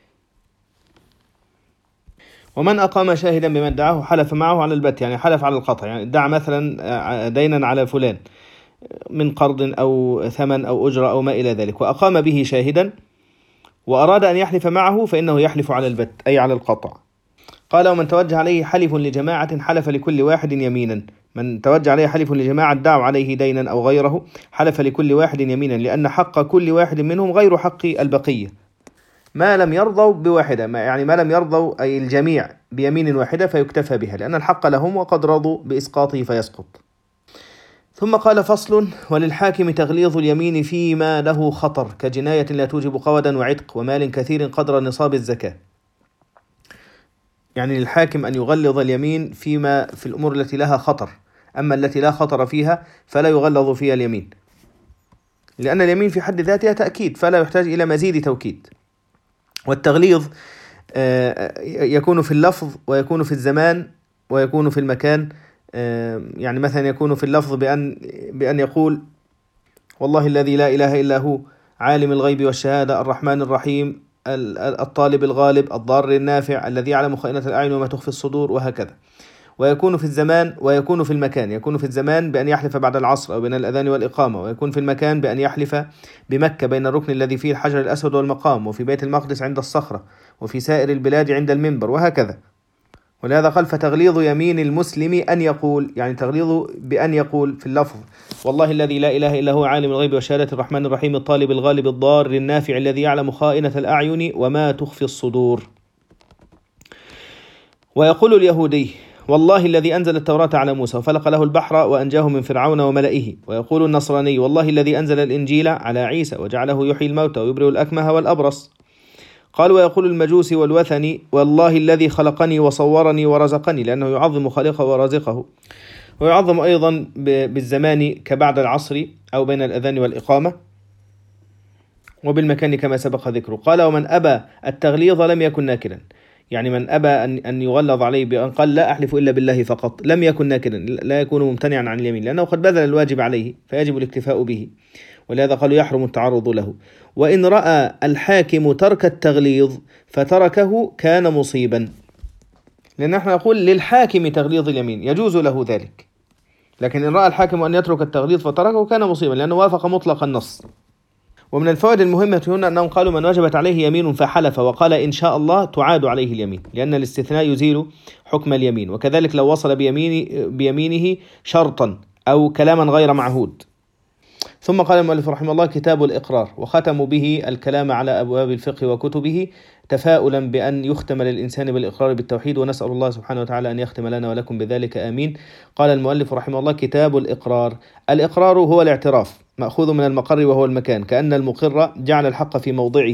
ومن أقام شاهدا بما ادعاه حلف معه على البت، يعني حلف على القطع، يعني ادعى مثلا دينا على فلان من قرض أو ثمن أو أجرة أو ما إلى ذلك، وأقام به شاهدا وأراد أن يحلف معه فإنه يحلف على البت أي على القطع. قال ومن توجه عليه حلف لجماعة حلف لكل واحد يمينا، من توجه عليه حلف لجماعة دعوا عليه دينا أو غيره حلف لكل واحد يمينا، لأن حق كل واحد منهم غير حق البقية ما لم يرضوا بواحدة، ما يعني ما لم يرضوا أي الجميع بيمين واحدة فيكتفى بها، لأن الحق لهم وقد رضوا بإسقاطه فيسقط. ثم قال فصل وللحاكم تغليظ اليمين فيما له خطر كجناية لا توجب قودا وعتق ومال كثير قدر نصاب الزكاة، يعني للحاكم أن يغلظ اليمين فيما في الأمور التي لها خطر، أما التي لا خطر فيها فلا يغلظ فيها اليمين، لأن اليمين في حد ذاتها تأكيد فلا يحتاج إلى مزيد توكيد. والتغليظ يكون في اللفظ ويكون في الزمان ويكون في المكان، يعني مثلا يكون في اللفظ بأن بأن يقول والله الذي لا إله إلا هو عالم الغيب والشهادة الرحمن الرحيم الطالب الغالب الضار النافع الذي يعلم خائنة الأعين وما تخفي الصدور، وهكذا. ويكون في الزمان ويكون في المكان. يكون في الزمان بأن يحلف بعد العصر أو بين الأذان والإقامة، ويكون في المكان بأن يحلف بمكة بين الركن الذي فيه الحجر الأسود والمقام، وفي بيت المقدس عند الصخرة، وفي سائر البلاد عند المنبر، وهكذا. ولهذا قال فتغليظ يمين المسلم أن يقول، يعني تغليظ بأن يقول في اللفظ والله الذي لا إله إلا هو عالم الغيب وشهادة الرحمن الرحيم الطالب الغالب الضار النافع الذي يعلم خائنة الأعين وما تخفي الصدور. ويقول اليهودي والله الذي أنزل التوراة على موسى وفلق له البحر وأنجاه من فرعون وملئه. ويقول النصراني والله الذي أنزل الإنجيل على عيسى وجعله يحيي الموتى ويبرئ الأكمه والأبرص. قال ويقول المجوسي والوثني والله الذي خلقني وصورني ورزقني، لأنه يعظم خالقه ورازقه. ويعظم أيضا بالزمان كبعد العصر أو بين الأذان والإقامة، وبالمكان كما سبق ذكره. قال ومن أبى التغليظ لم يكن ناكلا، يعني من أبى أن أن يغلظ عليه بأن قال لا أحلف إلا بالله فقط لم يكن ناكلا، لا يكون ممتنعا عن اليمين، لأنه قد بذل الواجب عليه فيجب الاكتفاء به، ولهذا قالوا يحرم التعرض له. وإن رأى الحاكم ترك التغليظ فتركه كان مصيبا، لأن نحن نقول للحاكم تغليظ اليمين يجوز له ذلك، لكن إن رأى الحاكم أن يترك التغليظ فتركه كان مصيبا، لأنه وافق مطلق النص. ومن الفوائد المهمة هنا أنهم قالوا من وجبت عليه يمين فحلف وقال إن شاء الله تعاد عليه اليمين، لأن الاستثناء يزيل حكم اليمين. وكذلك لو وصل بيمين بيمينه شرطا أو كلاما غير معهود. ثم قال المؤلف رحمه الله كتاب الإقرار، وختموا به الكلام على أبواب الفقه وكتبه تفاؤلا بأن يختم للإنسان بالإقرار بالتوحيد، ونسأل الله سبحانه وتعالى أن يختم لنا ولكم بذلك آمين. قال المؤلف رحمه الله كتاب الإقرار. الإقرار هو الاعتراف، مأخوذ من المقر وهو المكان، كأن المقر جعل الحق في موضعه،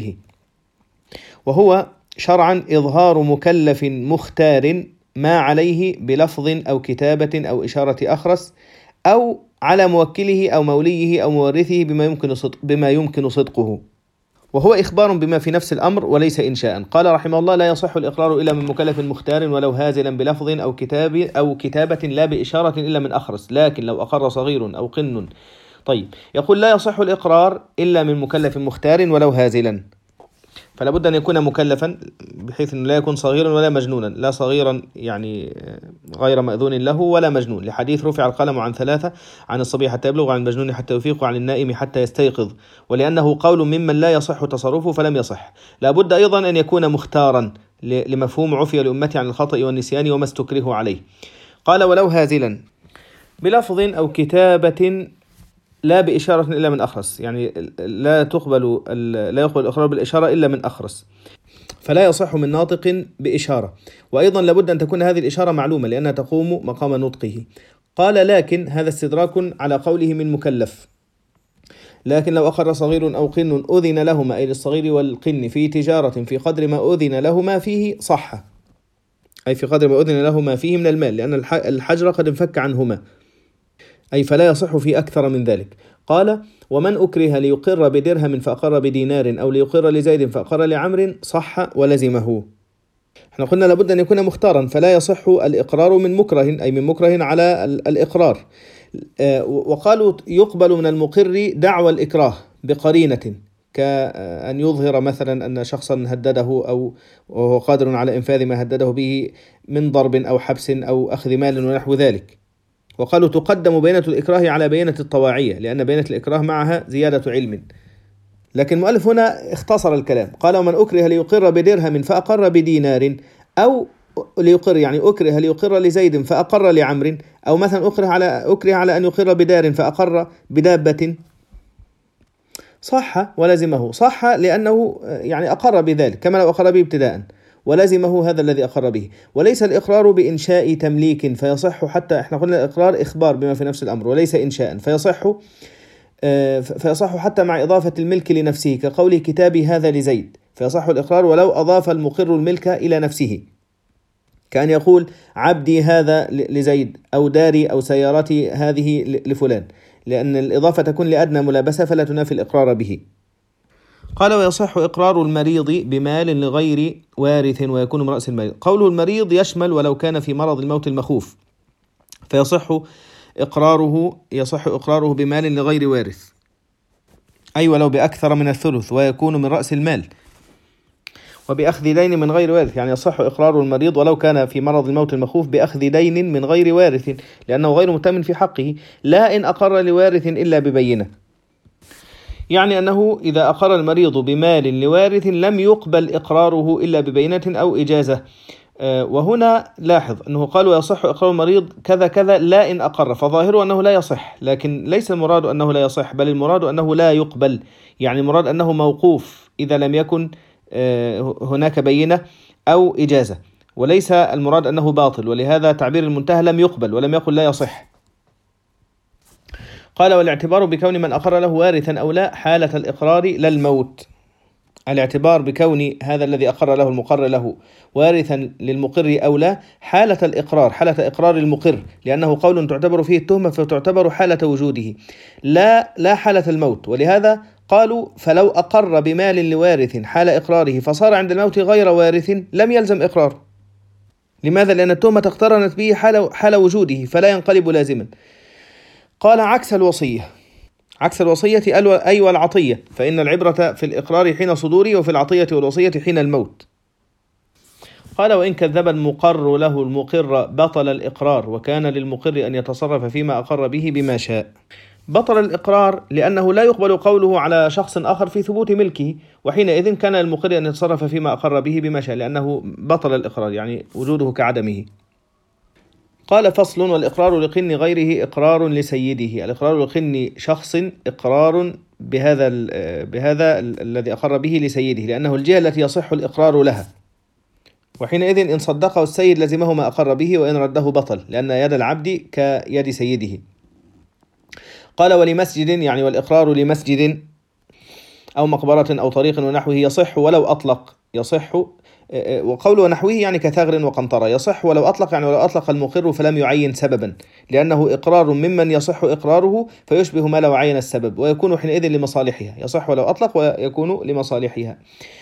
وهو شرعا إظهار مكلف مختار ما عليه بلفظ أو كتابة أو إشارة أخرس أو على موكله أو موليه أو مورثه بما يمكن صدق بما يمكن صدقه، وهو إخبار بما في نفس الأمر وليس إنشاء. قال رحمه الله لا يصح الإقرار إلا من مكلف مختار ولو هازلا بلفظ أو كتاب أو كتابة لا بإشارة إلا من أخرس، لكن لو أقر صغير أو قن. طيب يقول لا يصح الإقرار إلا من مكلف مختار ولو هازلا، فلا بد أن يكون مكلفا بحيث أنه لا يكون صغيرا ولا مجنونا، لا صغيرا يعني غير مأذون له ولا مجنون، لحديث رفع القلم عن ثلاثة، عن الصبي حتى يبلغ، عن المجنون حتى يفيق، وعن النائم حتى يستيقظ، ولأنه قول ممن لا يصح تصرفه فلم يصح. لا بد أيضا أن يكون مختارا لمفهوم عفي لأمتي عن الخطأ والنسيان وما استكره عليه. قال ولو هازلا بلفظ أو كتابة لا بإشارة إلا من أخرس، يعني لا تقبل لا يقبل الإقرار بالإشارة إلا من أخرس، فلا يصح من ناطق بإشارة. وأيضا لابد أن تكون هذه الإشارة معلومة لأنها تقوم مقام نطقه. قال لكن هذا استدراك على قوله من مكلف، لكن لو أقر صغير أو قن أذن لهما، أي للصغير والقن في تجارة في قدر ما أذن لهما فيه صح، أي في قدر ما أذن لهما فيه من المال، لأن الحجر قد انفك عنهما، أي فلا يصح في أكثر من ذلك. قال ومن أكره ليقر بدرهم فأقر بدينار أو ليقر لزيد فأقر لعمر صح ولزمه. احنا قلنا لابد أن يكون مختارا، فلا يصح الإقرار من مكره، أي من مكره على الإقرار. وقالوا يقبل من المقر دعوى الإكراه بقرينة، كأن يظهر مثلا أن شخصا هدده أو وهو قادر على إنفاذ ما هدده به من ضرب أو حبس أو أخذ مال ونحو ذلك. وقالوا تقدم بينة الإكراه على بينة الطواعية، لأن بينة الإكراه معها زيادة علم. لكن المؤلف هنا اختصر الكلام، قال ومن أكره ليقر بدرهم فأقر بدينار، أو ليقر يعني أكره ليقر لزيد فأقر لعمر، أو مثلا أكره على أكره على أن يقر بدار فأقر بدابة صح ولزمه، صح لأنه يعني أقر بذلك كما لو أقر به ابتداء، ولزمه هذا الذي أقر به. وليس الإقرار بإنشاء تمليك فيصح، حتى احنا قلنا الإقرار إخبار بما في نفس الأمر وليس إنشاء، فيصح فيصح حتى مع إضافة الملك لنفسه، كقول كتابي هذا لزيد، فيصح الإقرار ولو أضاف المقر الملك إلى نفسه، كأن يقول عبدي هذا لزيد، أو داري أو سيارتي هذه لفلان، لأن الإضافة تكون لأدنى ملابسة فلا تنافي الإقرار به. قال ويصح إقرار المريض بمال لغير وارث ويكون من رأس المال. قوله المريض يشمل ولو كان في مرض الموت المخوف، فيصح إقراره يصح إقراره بمال لغير وارث، أي ولو بأكثر من الثلث ويكون من رأس المال. وبأخذ دين من غير وارث، يعني يصح إقرار المريض ولو كان في مرض الموت المخوف بأخذ دين من غير وارث لأنه غير متم في حقه، لا إن أقر لوارث إلا ببينة. يعني أنه إذا أقر المريض بمال لوارث لم يقبل إقراره إلا ببينة أو إجازة. وهنا لاحظ أنه قال ويصح إقرار المريض كذا كذا لا إن أقر، فظاهره أنه لا يصح، لكن ليس المراد أنه لا يصح، بل المراد أنه لا يقبل، يعني المراد أنه موقوف إذا لم يكن هناك بينة أو إجازة، وليس المراد أنه باطل، ولهذا تعبير المنتهى لم يقبل ولم يقل لا يصح. قال والاعتبار بكون من أقر له وارثا أو لا حالة الإقرار لا الموت. الاعتبار بكون هذا الذي أقر له المقر له وارثا للمقر أو لا حالة الإقرار، حالة إقرار المقر، لأنه قول تعتبر فيه التهمة فتعتبر حالة وجوده لا لا حالة الموت. ولهذا قالوا فلو أقر بمال لوارث حال إقراره فصار عند الموت غير وارث لم يلزم إقرار. لماذا؟ لأن التهمة اقترنت به حال, حال وجوده فلا ينقلب لازما. قال عكس الوصية، عكس الوصية أي والعطية، فإن العبرة في الإقرار حين صدوره وفي العطية والوصية حين الموت. قال وإن كذب المقر له المقر بطل الإقرار، وكان للمقر أن يتصرف فيما أقر به بما شاء. بطل الإقرار لأنه لا يقبل قوله على شخص آخر في ثبوت ملكه، وحينئذ كان للمقر أن يتصرف فيما أقر به بما شاء، لأنه بطل الإقرار يعني وجوده كعدمه. قال فصل والإقرار لقن غيره إقرار لسيده. الإقرار لقن شخص إقرار بهذا بهذا الذي أقر به لسيده، لأنه الجهة التي يصح الإقرار لها، وحينئذ إن صدقه السيد لزمه ما أقر به، وإن رده بطل، لأن يد العبد كيد سيده. قال ولمسجد، يعني والإقرار لمسجد أو مقبرة أو طريق ونحوه يصح ولو أطلق، يصح وقوله ونحوه يعني كثغر وقنطرة، يصح ولو أطلق، يعني ولو أطلق المقر فلم يعين سببا، لأنه إقرار ممن يصح إقراره فيشبه ما لو عين السبب، ويكون حينئذ لمصالحها، يصح ولو أطلق ويكون لمصالحها.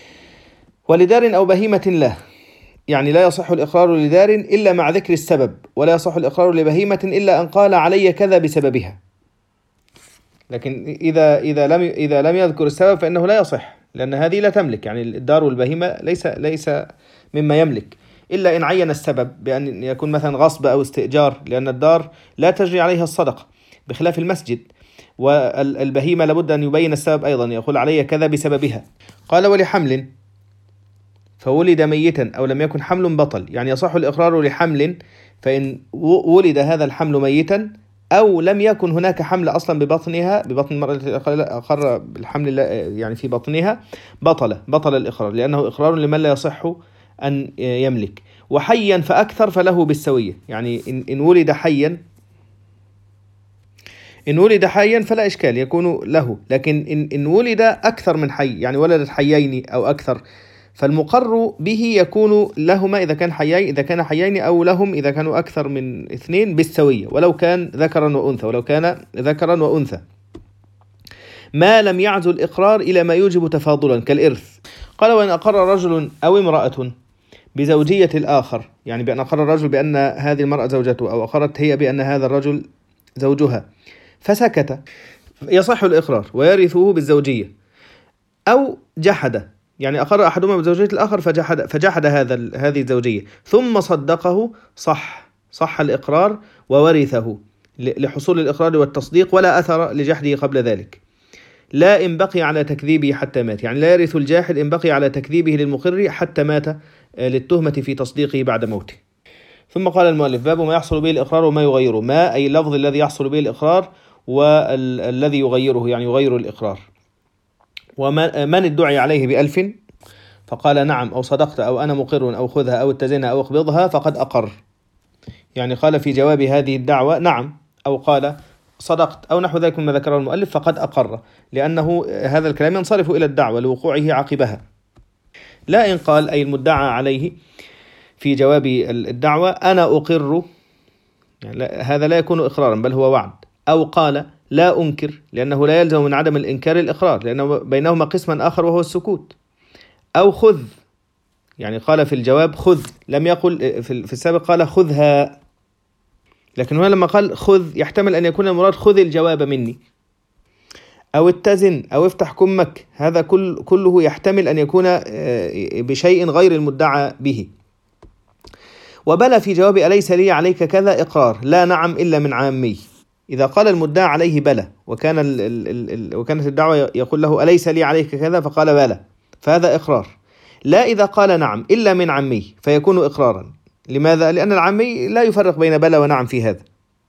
ولدار أو بهيمة له، يعني لا يصح الإقرار لدار إلا مع ذكر السبب، ولا يصح الإقرار لبهيمة إلا أن قال علي كذا بسببها، لكن إذا إذا لم إذا لم يذكر السبب فإنه لا يصح، لأن هذه لا تملك، يعني الدار والبهيمة ليس ليس مما يملك إلا إن عين السبب بأن يكون مثلا غصب أو استئجار، لأن الدار لا تجري عليها الصدقة بخلاف المسجد، والبهيمة لابد أن يبين السبب أيضا، يقول علي كذا بسببها. قال ولحمل فولد ميتا أو لم يكن حمل بطل، يعني يصح الإقرار لحمل فإن ولد هذا الحمل ميتا أو لم يكن هناك حمل أصلا ببطنها، ببطن المرأة التي أقر بالحمل يعني في بطنها، بطل بطل الإقرار، لأنه إقرار لمن لا يصح أن يملك. وحيا فأكثر فله بالسوية، يعني إن, إن ولد حيا إن ولد حيا فلا إشكال يكون له، لكن إن, إن ولد أكثر من حي، يعني ولدت حيين أو أكثر، فالمقر به يكون لهما إذا كان حيين إذا كان حيين أو لهم إذا كانوا أكثر من اثنين بالسوية، ولو كان ذكرا وأنثى ولو كان ذكرا وأنثى، ما لم يعزو الإقرار إلى ما يوجب تفاضلا كالإرث. قال وإن أقر رجل أو امرأة بزوجية الآخر، يعني بأن أقر الرجل بأن هذه المرأة زوجته، أو أقرت هي بأن هذا الرجل زوجها فسكت، يصح الإقرار ويرثه بالزوجية. أو جحد، يعني أقر أحدهما بزوجية الآخر فجحد فجحد هذا هذه الزوجية ثم صدقه، صح صح الإقرار وورثه لحصول الإقرار والتصديق، ولا أثر لجحده قبل ذلك، لا إن بقي على تكذيبه حتى مات، يعني لا يرث الجاحد إن بقي على تكذيبه للمقر حتى مات للتهمة في تصديقه بعد موته. ثم قال المؤلف باب ما يحصل به الإقرار وما يغيره. ما أي اللفظ الذي يحصل به الإقرار، والذي يغيره يعني يغير الإقرار. ومن ادعي عليه بألف فقال نعم أو صدقت أو أنا مقر أو خذها أو اتزنها أو اقبضها فقد أقر، يعني قال في جواب هذه الدعوة نعم أو قال صدقت أو نحو ذلك مما ذكره المؤلف فقد أقر، لأنه هذا الكلام ينصرف إلى الدعوة لوقوعه عقبها، لا إن قال أي المدعى عليه في جواب الدعوة أنا أقر، يعني لا هذا لا يكون إقرارا بل هو وعد، أو قال لا أنكر لأنه لا يلزم من عدم الإنكار الإقرار لأنه بينهما قسما آخر وهو السكوت، أو خذ، يعني قال في الجواب خذ، لم يقل في السابق قال خذها، لكن هنا لما قال خذ يحتمل أن يكون المراد خذ الجواب مني، أو اتزن أو افتح كمك، هذا كل كله يحتمل أن يكون بشيء غير المدعى به. وبلى في جواب أليس لي عليك كذا إقرار، لا نعم إلا من عامي. إذا قال المدعى عليه بلى وكان ال ال ال وكانت الدعوة يقول له أليس لي عليك كذا فقال بلى، فهذا إقرار. لا إذا قال نعم إلا من عمي فيكون إقرارا. لماذا؟ لأن العمي لا يفرق بين بلى ونعم في هذا.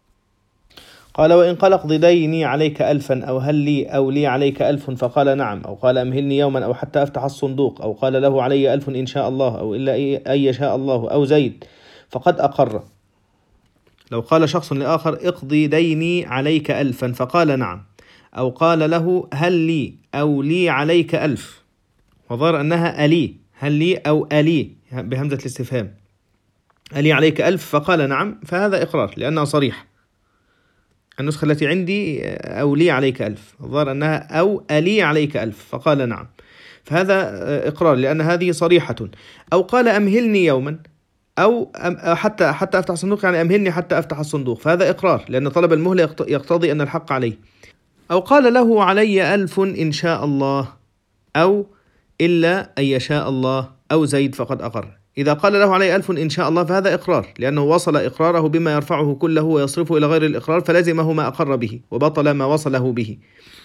قال وإن قال اقض ديني عليك ألفا أو هل لي أو لي عليك ألف فقال نعم، أو قال أمهلني يوما أو حتى أفتح الصندوق، أو قال له علي ألف إن شاء الله أو إلا أن يشاء الله أو زيد فقد أقر. لو قال شخص لآخر اقضي ديني عليك ألفا فقال نعم، أو قال له هل لي أو لي عليك ألف وظهر أنها ألي، هل لي أو ألي بهمزة الاستفهام، ألي عليك ألف فقال نعم، فهذا إقرار لأنها صريح. النسخة التي عندي أو لي عليك ألف، الظاهر أنها أو ألي عليك ألف فقال نعم، فهذا إقرار لأن هذه صريحة. أو قال أمهلني يوما أو حتى حتى أفتح الصندوق، يعني أمهلني حتى أفتح الصندوق، فهذا إقرار لأن طلب المهلة يقتضي أن الحق عليه. أو قال له علي ألف إن شاء الله أو إلا أن يشاء الله أو زيد فقد أقر. إذا قال له علي ألف إن شاء الله فهذا إقرار لأنه وصل إقراره بما يرفعه كله ويصرفه إلى غير الإقرار، فلزمه ما أقر به وبطل ما وصله به.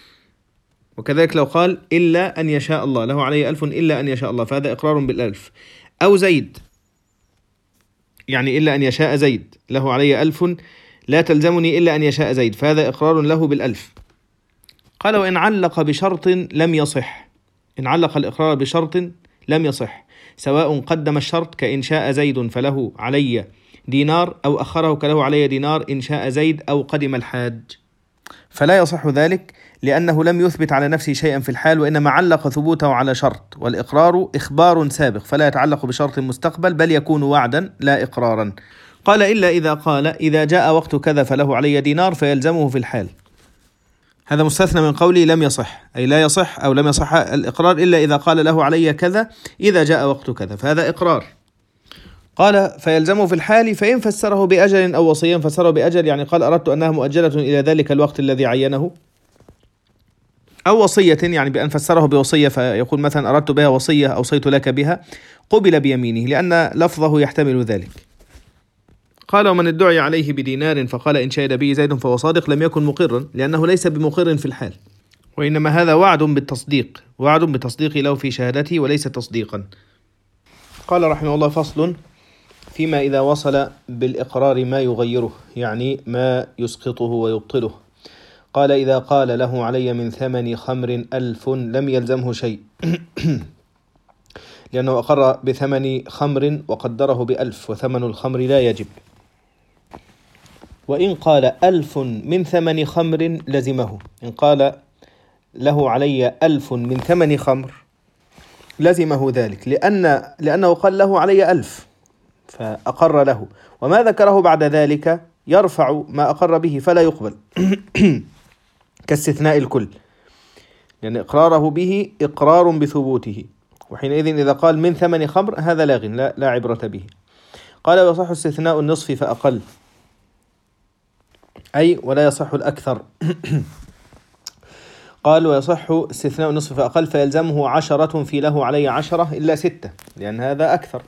وكذلك لو قال إلا أن يشاء الله، له علي ألف إلا أن يشاء الله، فهذا إقرار بالألف. أو زيد، يعني إلا أن يشاء زيد، له علي ألف لا تلزمني إلا أن يشاء زيد، فهذا إقرار له بالألف. قال وإن علق بشرط لم يصح، إن علق الإقرار بشرط لم يصح، سواء قدم الشرط كإن شاء زيد فله علي دينار، أو أخره كله علي دينار إن شاء زيد، أو قدم الحاج، فلا يصح ذلك لأنه لم يثبت على نفسه شيئا في الحال، وإنما علق ثبوته على شرط، والإقرار إخبار سابق فلا يتعلق بشرط مستقبل بل يكون وعدا لا إقرارا. قال إلا إذا قال إذا جاء وقت كذا فله علي دينار فيلزمه في الحال، هذا مستثنى من قولي لم يصح، أي لا يصح أو لم يصح الإقرار إلا إذا قال له علي كذا إذا جاء وقت كذا، فهذا إقرار. قال فيلزمه في الحال، فإن فسره بأجل أو وصيا، فسره بأجل يعني قال أردت أنها مؤجلة إلى ذلك الوقت الذي عينه، أو وصية يعني بأن فسره بوصية فيقول مثلا أردت بها وصية أوصيت لك بها، قبل بيمينه لأن لفظه يحتمل ذلك. قال ومن ادعي عليه بدينار فقال إن شهد به زيد فهو صادق لم يكن مقرا، لأنه ليس بمقر في الحال، وإنما هذا وعد بالتصديق، وعد بالتصديق له في شهادته وليس تصديقا. قال رحمه الله فصل فيما إذا وصل بالإقرار ما يغيره، يعني ما يسقطه ويبطله. قال إذا قال له علي من ثمن خمر ألف لم يلزمه شيء لأنه أقر بثمن خمر وقدره بألف، وثمن الخمر لا يجب. وإن قال ألف من ثمن خمر لزمه، إن قال له علي ألف من ثمن خمر لزمه ذلك، لأن لأنه قال له علي ألف فأقر له، وما ذكره بعد ذلك يرفع ما أقر به فلا يقبل كاستثناء الكل، لأن إقراره به إقرار بثبوته، وحينئذ إذا قال من ثمن خمر هذا لاغ لا, لا عبرة به. قال ويصح استثناء النصف فأقل، أي ولا يصح الأكثر. قال ويصح استثناء النصف فأقل فيلزمه عشرة في له علي عشرة إلا ستة، لأن هذا أكثر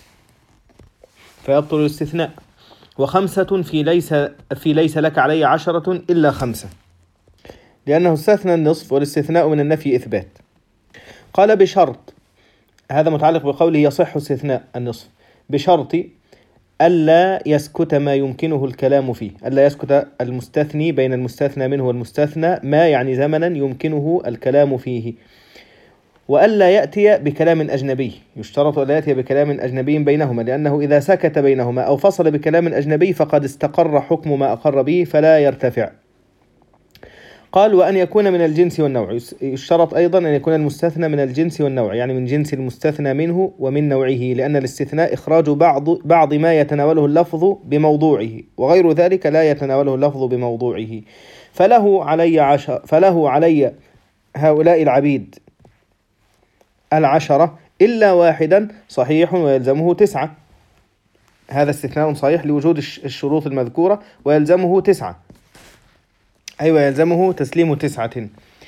فيبطل الاستثناء، وخمسة في ليس في ليس لك علي عشرة إلا خمسة، لأنه استثنى النصف والاستثناء من النفي إثبات. قال بشرط، هذا متعلق بقوله يصح استثناء النصف، بشرط ألا يسكت ما يمكنه الكلام فيه، ألا يسكت المستثني بين المستثنى منه والمستثنى ما يعني زمنا يمكنه الكلام فيه، وألا يأتي بكلام أجنبي، يشترط ألا يأتي بكلام أجنبي بينهما، لأنه إذا سكت بينهما أو فصل بكلام أجنبي فقد استقر حكم ما أقر به فلا يرتفع. قال وأن يكون من الجنس والنوع، يشترط أيضا أن يكون المستثنى من الجنس والنوع، يعني من جنس المستثنى منه ومن نوعه، لأن الاستثناء إخراج بعض بعض ما يتناوله اللفظ بموضوعه، وغير ذلك لا يتناوله اللفظ بموضوعه. فله علي عشر فله علي هؤلاء العبيد العشرة إلا واحدا صحيح ويلزمه تسعة، هذا استثناء صحيح لوجود الشروط المذكورة، ويلزمه تسعة، أيوة يلزمه تسليم تسعة.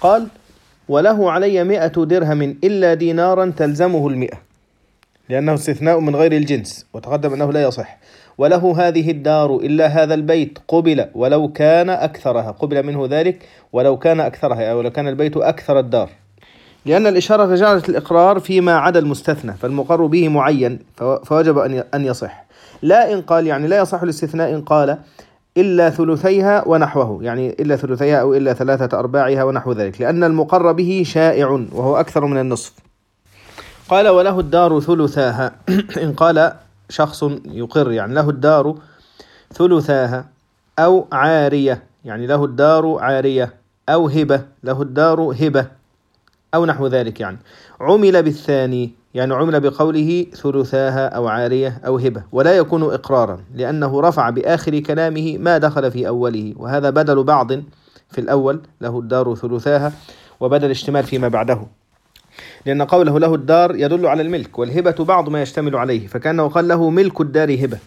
قال وله علي مئة درهم إلا دينارا تلزمه المئة، لأنه استثناء من غير الجنس وتقدم أنه لا يصح. وله هذه الدار إلا هذا البيت قبل ولو كان أكثرها، قبل منه ذلك ولو كان أكثرها، أو لو كان البيت أكثر الدار، لأن الإشارة جعلت الإقرار فيما عدا المستثنى، فالمقر به معين فوجب أن يصح. لا إن قال، يعني لا يصح الاستثناء إن قال إلا ثلثيها ونحوه، يعني إلا ثلثيها أو إلا ثلاثة أرباعها ونحو ذلك، لأن المقر به شائع وهو أكثر من النصف. قال وله الدار ثلثاها إن قال شخص يقر، يعني له الدار ثلثاها، أو عارية، يعني له الدار عارية، أو هبة، له الدار هبة، أو نحو ذلك. يعني عمل بالثاني، يعني عمل بقوله ثلثاها أو عارية أو هبة، ولا يكون إقرارا لأنه رفع بآخر كلامه ما دخل في أوله، وهذا بدل بعض في الأول له الدار ثلثاها، وبدل اشتمال فيما بعده، لأن قوله له الدار يدل على الملك، والهبة بعض ما يشتمل عليه، فكأنه قال له ملك الدار هبة،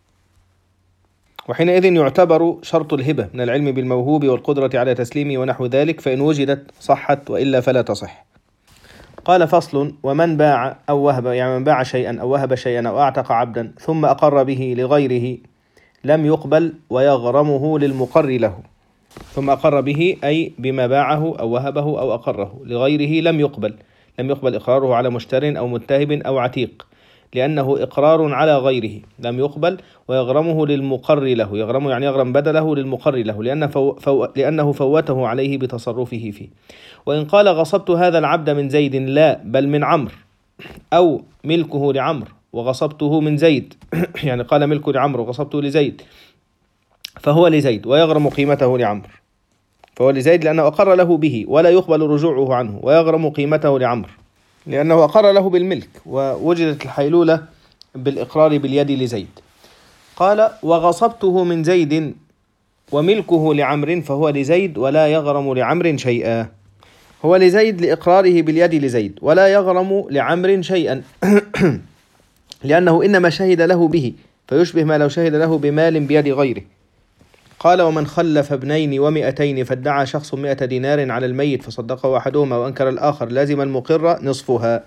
وحينئذ يعتبر شرط الهبة من العلم بالموهوب والقدرة على تسليمه ونحو ذلك، فإن وجدت صحت وإلا فلا تصح. قال فصل ومن باع أو وهب، يعني من باع شيئا أو وهب شيئا أو أعتق عبدا ثم أقر به لغيره لم يقبل ويغرمه للمقر له. ثم أقر به أي بما باعه أو وهبه أو أقره لغيره لم يقبل، لم يقبل إقراره على مشتر أو متهب أو عتيق، لأنه إقرار على غيره لم يقبل، ويغرمه للمقر له، يغرمه يعني يغرم بدله للمقر له، لأن فو فو لأنه فوته عليه بتصرفه فيه. وإن قال غصبت هذا العبد من زيد لا بل من عمرو، أو ملكه لعمرو وغصبته من زيد يعني قال ملكه لعمرو وغصبته لزيد، فهو لزيد ويغرم قيمته لعمرو، فهو لزيد لأنه أقر له به ولا يقبل رجوعه عنه، ويغرم قيمته لعمرو لأنه أقر له بالملك، ووجدت الحيلولة بالإقرار باليد لزيد. قال وغصبته من زيد وملكه لعمر فهو لزيد ولا يغرم لعمر شيئا، هو لزيد لإقراره باليد لزيد ولا يغرم لعمر شيئا لأنه إنما شهد له به، فيشبه ما لو شهد له بمال بيد غيره. قال ومن خلف ابنين ومئتين فادعى شخص مئة دينار على الميت فصدقه أحدهما وأنكر الآخر لازم المقر نصفها.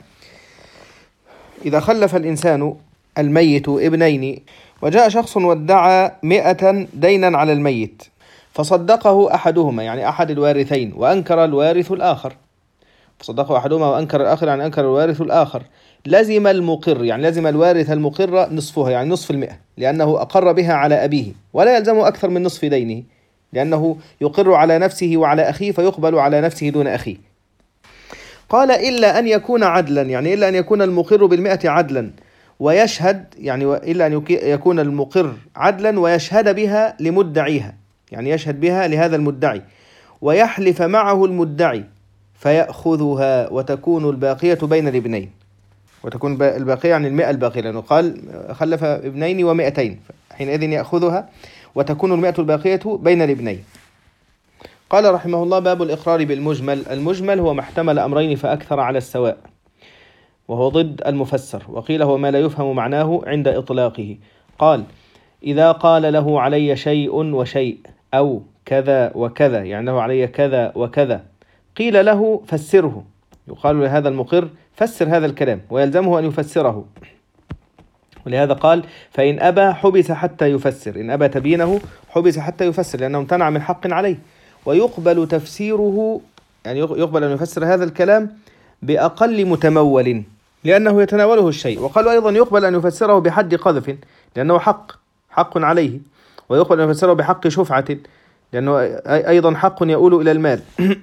إذا خلف الإنسان الميت ابنين وجاء شخص وادعى مئة دينا على الميت فصدقه أحدهما، يعني أحد الوارثين، وأنكر الوارث الآخر، فصدقه أحدهما وأنكر الآخر يعني أنكر الوارث الآخر، لازم المقر، يعني لازم الوارث المقر نصفها، يعني نصف المئة، لأنه أقر بها على أبيه، ولا يلزمه أكثر من نصف دينه، لأنه يقر على نفسه وعلى أخيه فيقبل على نفسه دون أخيه. قال إلا أن يكون عدلا، يعني إلا أن يكون المقر بالمئة عدلا ويشهد، يعني إلا أن يكون المقر عدلا ويشهد بها لمدعيها، يعني يشهد بها لهذا المدعي ويحلف معه المدعي فيأخذها وتكون الباقية بين الابنين، وتكون الباقية عن المئة الباقية، لأنه قال خلف ابنين ومئتين، حينئذ يأخذها وتكون المئة الباقية بين الابنين. قال رحمه الله باب الإقرار بالمجمل. المجمل هو ما احتمل أمرين فأكثر على السواء، وهو ضد المفسر، وقيل هو ما لا يفهم معناه عند إطلاقه. قال إذا قال له علي شيء وشيء أو كذا وكذا، يعني له علي كذا وكذا، قيل له فسره، يقال لهذا المقر فسر هذا الكلام، ويلزمه أن يفسره، ولهذا قال فإن أبى حبس حتى يفسر، إن أبى تبينه حبس حتى يفسر، لأنه امتنع من حق عليه. ويقبل تفسيره، يعني يقبل أن يفسر هذا الكلام بأقل متمول لأنه يتناوله الشيء. وقالوا أيضا يقبل أن يفسره بحد قذف لأنه حق حق عليه، ويقبل أن يفسره بحق شفعة لأنه أيضا حق يؤول إلى المال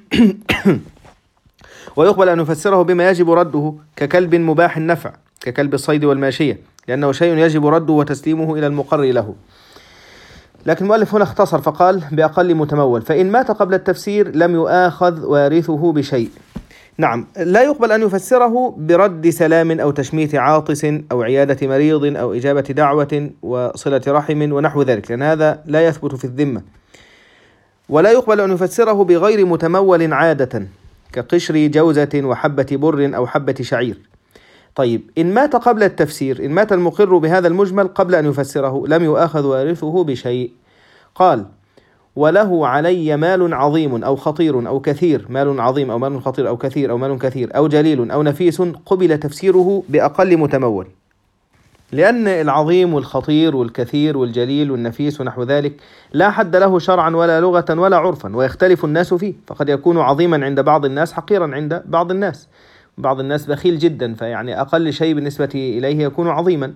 ويقبل أن يفسره بما يجب رده ككلب مباح النفع ككلب الصيد والماشية، لأنه شيء يجب رده وتسليمه إلى المقر له. لكن المؤلف هنا اختصر فقال بأقل متمول، فإن مات قبل التفسير لم يؤاخذ وارثه بشيء. نعم، لا يقبل أن يفسره برد سلام أو تشميت عاطس أو عيادة مريض أو إجابة دعوة وصلة رحم ونحو ذلك، لأن هذا لا يثبت في الذمة. ولا يقبل أن يفسره بغير متمول عادة كقشر جوزة وحبة بر أو حبة شعير. طيب إن مات قبل التفسير، إن مات المقر بهذا المجمل قبل أن يفسره لم يؤاخذ وارثه بشيء. قال وله علي مال عظيم أو خطير أو كثير، مال عظيم أو مال خطير أو كثير أو مال كثير أو جليل أو نفيس، قبل تفسيره بأقل متمول، لأن العظيم والخطير والكثير والجليل والنفيس ونحو ذلك لا حد له شرعا ولا لغة ولا عرفا، ويختلف الناس فيه، فقد يكون عظيما عند بعض الناس حقيرا عند بعض الناس، بعض الناس بخيل جدا، فيعني أقل شيء بالنسبة إليه يكون عظيما.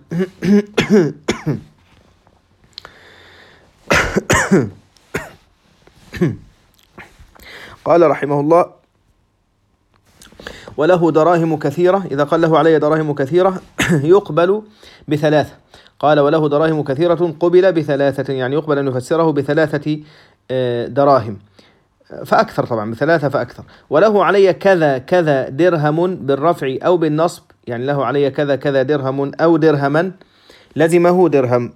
قال رحمه الله: وله دراهم كثيرة، إذا قال له علي دراهم كثيرة يقبل بثلاثة. قال: وله دراهم كثيرة قبل بثلاثة، يعني يقبل أن يفسره بثلاثة دراهم فأكثر، طبعا بثلاثة فأكثر. وله علي كذا كذا درهم بالرفع أو بالنصب، يعني له علي كذا كذا درهم أو درهما لزمه درهم.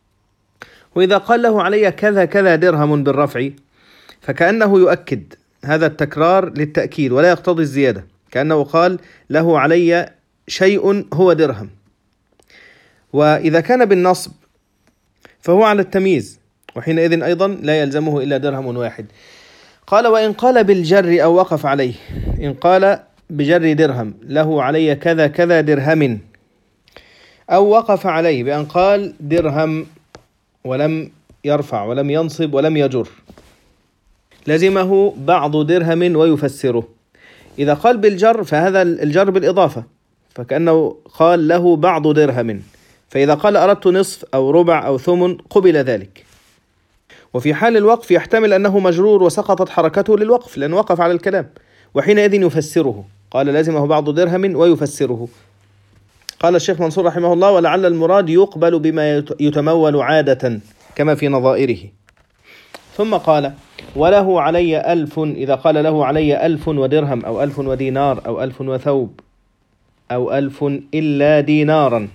وإذا قال له علي كذا كذا درهم بالرفع فكأنه يؤكد هذا التكرار للتأكيد ولا يقتضي الزيادة، كأنه قال له علي شيء هو درهم. وإذا كان بالنصب فهو على التمييز، وحينئذ أيضا لا يلزمه إلا درهم واحد. قال: وإن قال بالجر أو وقف عليه، إن قال بجر درهم له علي كذا كذا درهم، أو وقف عليه بأن قال درهم ولم يرفع ولم ينصب ولم يجر، لزمه بعض درهم ويفسره. إذا قال بالجر فهذا الجر بالإضافة، فكأنه قال له بعض درهم، فإذا قال أردت نصف أو ربع أو ثمن قبل ذلك. وفي حال الوقف يحتمل أنه مجرور وسقطت حركته للوقف لأنه وقف على الكلام، وحينئذ يفسره. قال: لازمه بعض درهم ويفسره. قال الشيخ منصور رحمه الله: ولعل المراد يقبل بما يتمول عادة كما في نظائره. ثم قال: وله علي ألف، إذا قال له علي ألف ودرهم أو ألف ودينار أو ألف وثوب أو ألف إلا دينارا،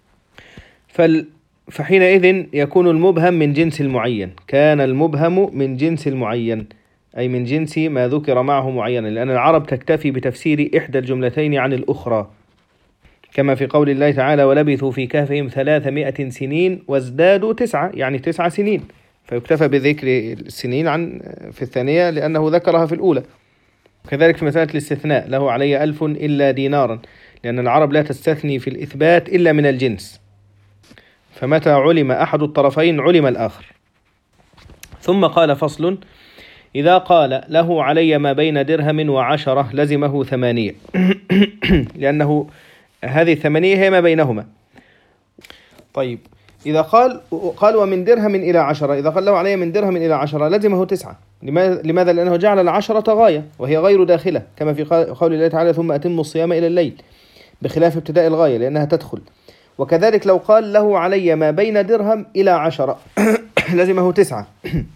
فال فحينئذ يكون المبهم من جنس المعين. كان المبهم من جنس المعين، أي من جنس ما ذكر معه معينا، لأن العرب تكتفي بتفسير إحدى الجملتين عن الأخرى، كما في قول الله تعالى: ولبثوا في كهفهم ثلاثمائة سنين وازدادوا تسعة، يعني تسع سنين، فيكتفى بذكر السنين عن في الثانية لأنه ذكرها في الأولى. كذلك في مسألة الاستثناء: له علي ألف إلا دينارا، لأن العرب لا تستثني في الإثبات إلا من الجنس، فمتى علم أحد الطرفين علم الآخر. ثم قال: فصل: إذا قال له علي ما بين درهم وعشرة لزمه ثمانية، لأنه هذه الثمانية هي ما بينهما. طيب، إذا قال قال ومن درهم إلى عشرة، إذا قال له علي من درهم إلى عشرة لزمه تسعة. لماذا؟ لأنه جعل العشرة غاية وهي غير داخلة، كما في قول الله تعالى: ثم أتموا الصيام إلى الليل، بخلاف ابتداء الغاية لأنها تدخل. وكذلك لو قال له علي ما بين درهم إلى عشرة لزمه تسعة.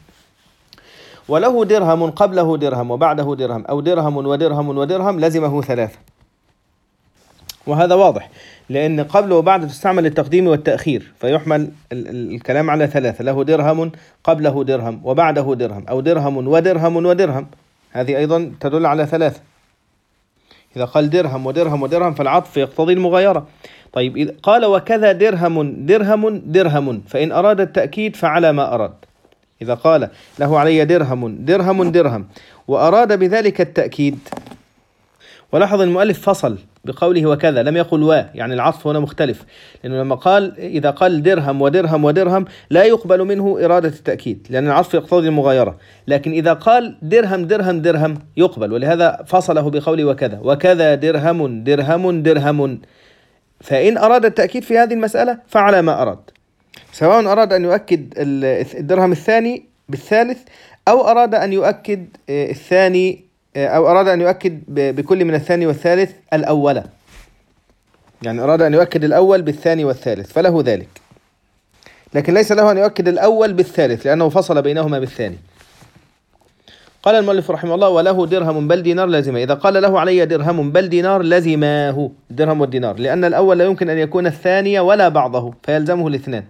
وله درهم قبله درهم وبعده درهم أو درهم ودرهم ودرهم لزمه ثلاثة. وهذا واضح، لأن قبله وبعده تستعمل التقديم والتأخير، فيحمل الكلام على ثلاثة: له درهم قبله درهم وبعده درهم أو درهم ودرهم ودرهم، هذه أيضا تدل على ثلاثة. إذا قال درهم ودرهم ودرهم فالعطف يقتضي المغايرة. طيب، إذا قال وكذا درهم درهم درهم، فإن أراد التأكيد فعلى ما أراد. إذا قال له علي درهم درهم درهم وأراد بذلك التأكيد، ولاحظ المؤلف فصل بقوله وكذا، لم يقل و، يعني العطف هنا مختلف، لأنه لما قال إذا قال درهم ودرهم ودرهم لا يقبل منه إرادة التأكيد لأن العطف يقتضي المغايرة، لكن إذا قال درهم درهم درهم يقبل، ولهذا فصله بقوله وكذا وكذا درهم درهم درهم. فإن أراد التأكيد في هذه المسألة فعلى ما أراد، سواء أراد أن يؤكد الدرهم الثاني بالثالث أو أراد أن يؤكد الثاني أو أراد أن يؤكد بكل من الثاني والثالث الأول، يعني أراد أن يؤكد الأول بالثاني والثالث فله ذلك، لكن ليس له أن يؤكد الأول بالثالث لأنه فصل بينهما بالثاني. قال المؤلف رحمه الله: وله درهم بل دينار لازمه. إذا قال له علي درهم بل دينار لزماه الدرهم والدينار، لأن الأول لا يمكن أن يكون الثاني ولا بعضه فيلزمه الاثنان.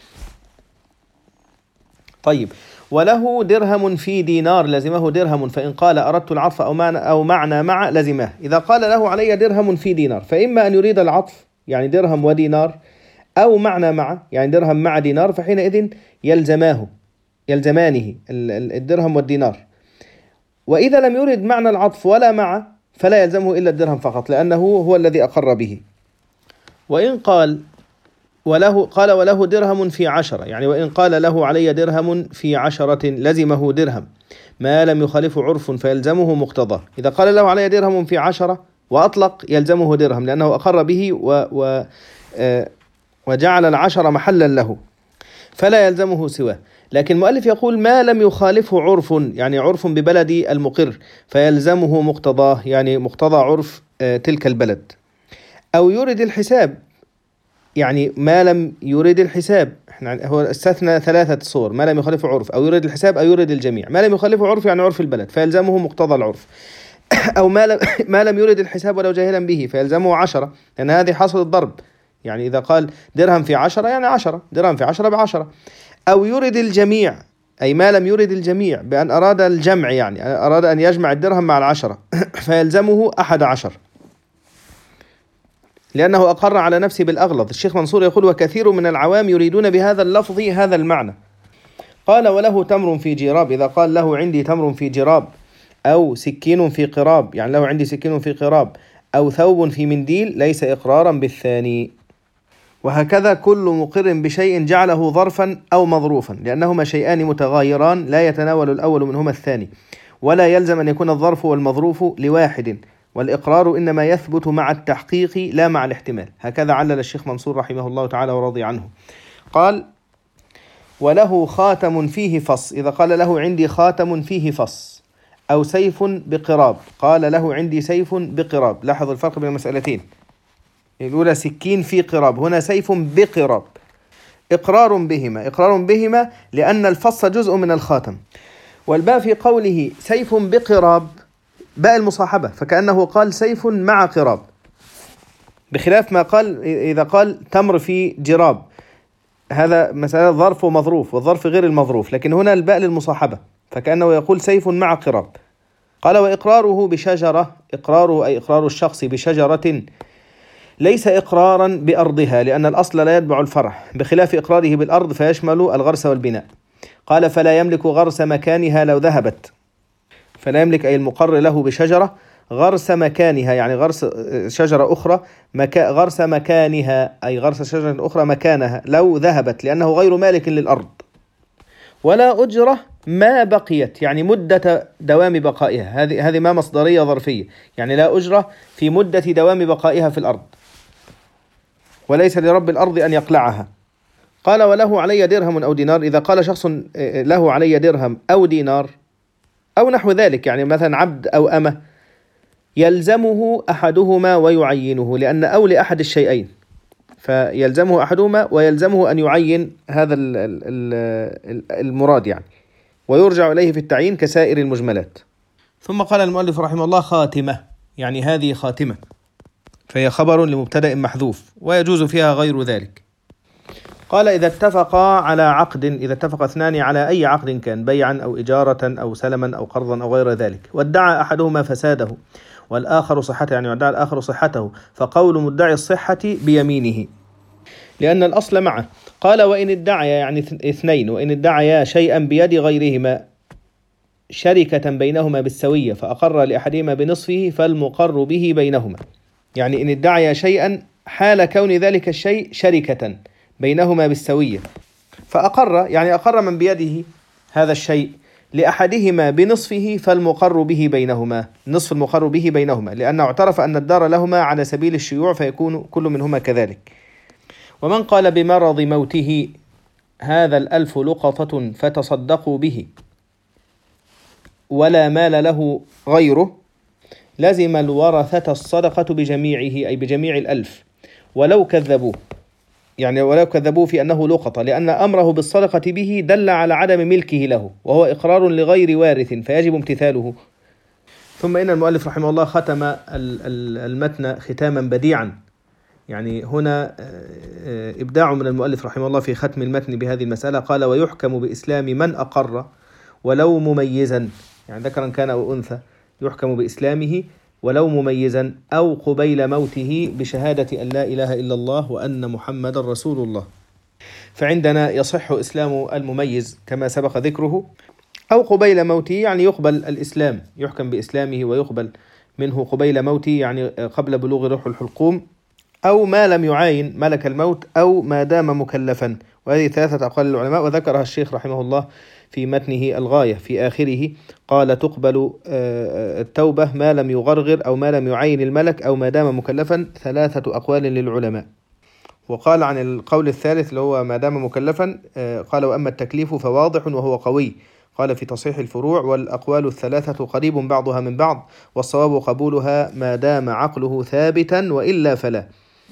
طيب، وله درهم في دينار لزمه درهم، فإن قال أردت العطف أو معنى أو معنى مع لزمه. إذا قال له علي درهم في دينار فإما أن يريد العطف يعني درهم ودينار، أو معنى مع يعني درهم مع دينار، فحينئذ يلزماه يلزمانه الدرهم والدينار. وإذا لم يرد معنى العطف ولا مع فلا يلزمه إلا الدرهم فقط، لأنه هو الذي أقر به. وإن قال وله قال وله درهم في عشرة، يعني وإن قال له علي درهم في عشرة لزمه درهم ما لم يخالف عرف فيلزمه مقتضاه. إذا قال له علي درهم في عشرة وأطلق يلزمه درهم، لأنه أقر به و و وجعل العشرة محلا له، فلا يلزمه سواه. لكن المؤلف يقول ما لم يخالفه عرف، يعني عرف ببلد المقر، فيلزمه مقتضاه، يعني مقتضى عرف تلك البلد. أو يرد الحساب، يعني ما لم يرد الحساب، هو استثنى ثلاثة صور: ما لم يخالفه عرف، أو يرد الحساب، أو يرد الجميع. ما لم يخالفه عرف يعني عرف البلد، فيلزمه مقتضى العرف. أو ما لم, ما لم يرد الحساب ولو جاهلا به، فيلزمه عشرة، لأن هذه حصل الضرب. يعني إذا قال درهم في عشرة يعني عشرة، درهم في عشرة بعشرة. أو يرد الجميع، أي ما لم يرد الجميع بأن أراد الجمع، يعني أراد أن يجمع الدرهم مع العشرة فيلزمه أحد عشر، لأنه أقر على نفسه بالأغلظ. الشيخ منصور يقول وكثير من العوام يريدون بهذا اللفظ هذا المعنى. قال وله تمر في جراب، إذا قال له عندي تمر في جراب، أو سكين في قراب، يعني له عندي سكين في قراب، أو ثوب في منديل، ليس إقرارا بالثاني. وهكذا كل مقر بشيء جعله ظرفا أو مظروفا، لأنهما شيئان متغايران لا يتناول الأول منهما الثاني، ولا يلزم أن يكون الظرف والمظروف لواحد، والإقرار إنما يثبت مع التحقيق لا مع الاحتمال. هكذا علل الشيخ منصور رحمه الله تعالى ورضي عنه. قال وله خاتم فيه فص، إذا قال له عندي خاتم فيه فص، أو سيف بقراب، قال له عندي سيف بقراب. لاحظ الفرق بين المسألتين، الأولى سكين في قراب، هنا سيف بقراب. إقرار بهما، إقرار بهما لأن الفص جزء من الخاتم. والباء في قوله سيف بقراب باء المصاحبة، فكأنه قال سيف مع قراب، بخلاف ما قال إذا قال تمر في جراب، هذا مسألة ظرف ومظروف، والظرف غير المظروف، لكن هنا الباء للمصاحبة، فكأنه يقول سيف مع قراب. قال وإقراره بشجرة، إقراره أي إقرار الشخص بشجرة ليس إقرارا بأرضها، لأن الأصل لا يتبع الفرع، بخلاف إقراره بالأرض فيشمل الغرس والبناء. قال فلا يملك غرس مكانها لو ذهبت، فلا يملك أي المقر له بشجرة غرس مكانها، يعني غرس شجرة أخرى، مكا غرس مكانها أي غرس شجرة أخرى مكانها لو ذهبت، لأنه غير مالك للأرض. ولا أجرة ما بقيت، يعني مدة دوام بقائها، هذه هذه ما مصدرية ظرفية، يعني لا أجرة في مدة دوام بقائها في الأرض، وليس لرب الأرض أن يقلعها. قال وله علي درهم أو دينار، إذا قال شخص له علي درهم أو دينار أو نحو ذلك، يعني مثلا عبد أو أمة، يلزمه أحدهما ويعينه، لأن أو لأحد الشيئين، فيلزمه أحدهما ويلزمه أن يعين هذا المراد يعني، ويرجع إليه في التعيين كسائر المجملات. ثم قال المؤلف رحمه الله خاتمة، يعني هذه خاتمة، فهي خبر لمبتدأ محذوف، ويجوز فيها غير ذلك. قال إذا اتفقا على عقد، إذا اتفق اثنان على أي عقد كان، بيعا أو إجارة أو سلما أو قرضا أو غير ذلك، وادعى أحدهما فساده والآخر صحته، يعني وادعى الآخر صحته، فقول مدعي الصحة بيمينه، لأن الأصل معه. قال وإن ادعي، يعني اثنين، وإن ادعيا شيئا بيد غيرهما شركة بينهما بالسوية، فأقر لأحدهما بنصفه فالمقر به بينهما، يعني إن ادعي شيئا حال كون ذلك الشيء شركة بينهما بالسوية، فأقر، يعني أقر من بيده هذا الشيء لأحدهما بنصفه فالمقر به بينهما، نصف المقر به بينهما، لأنه اعترف أن الدار لهما على سبيل الشيوع، فيكون كل منهما كذلك. ومن قال بمرض موته هذا الألف لقطة فتصدقوا به ولا مال له غيره، لزم الورثة الصدقة بجميعه، أي بجميع الألف، ولو كذبوه، يعني ولو كذبوه في أنه لقطة، لأن أمره بالصدقة به دل على عدم ملكه له، وهو إقرار لغير وارث فيجب امتثاله. ثم إن المؤلف رحمه الله ختم المتن ختاما بديعا، يعني هنا إبداع من المؤلف رحمه الله في ختم المتن بهذه المسألة. قال ويحكم بإسلام من أقر ولو مميزا، يعني ذكرا كان أو أنثى، يحكم بإسلامه ولو مميزا أو قبيل موته بشهادة أن لا إله إلا الله وأن محمد رسول الله. فعندنا يصح إسلام المميز كما سبق ذكره، أو قبيل موته يعني يقبل الإسلام، يحكم بإسلامه ويقبل منه قبيل موته يعني قبل بلوغ روح الحلقوم، أو ما لم يعاين ملك الموت، أو ما دام مكلفا. وهذه ثلاثة أقوال العلماء، وذكرها الشيخ رحمه الله في متنه الغاية في آخره، قال تقبل التوبة ما لم يغرغر أو ما لم يعين الملك أو ما دام مكلفا، ثلاثة أقوال للعلماء. وقال عن القول الثالث اللي هو ما دام مكلفا، قال وأما التكليف فواضح وهو قوي، قال في تصحيح الفروع والأقوال الثلاثة قريب بعضها من بعض، والصواب قبولها ما دام عقله ثابتا وإلا فلا.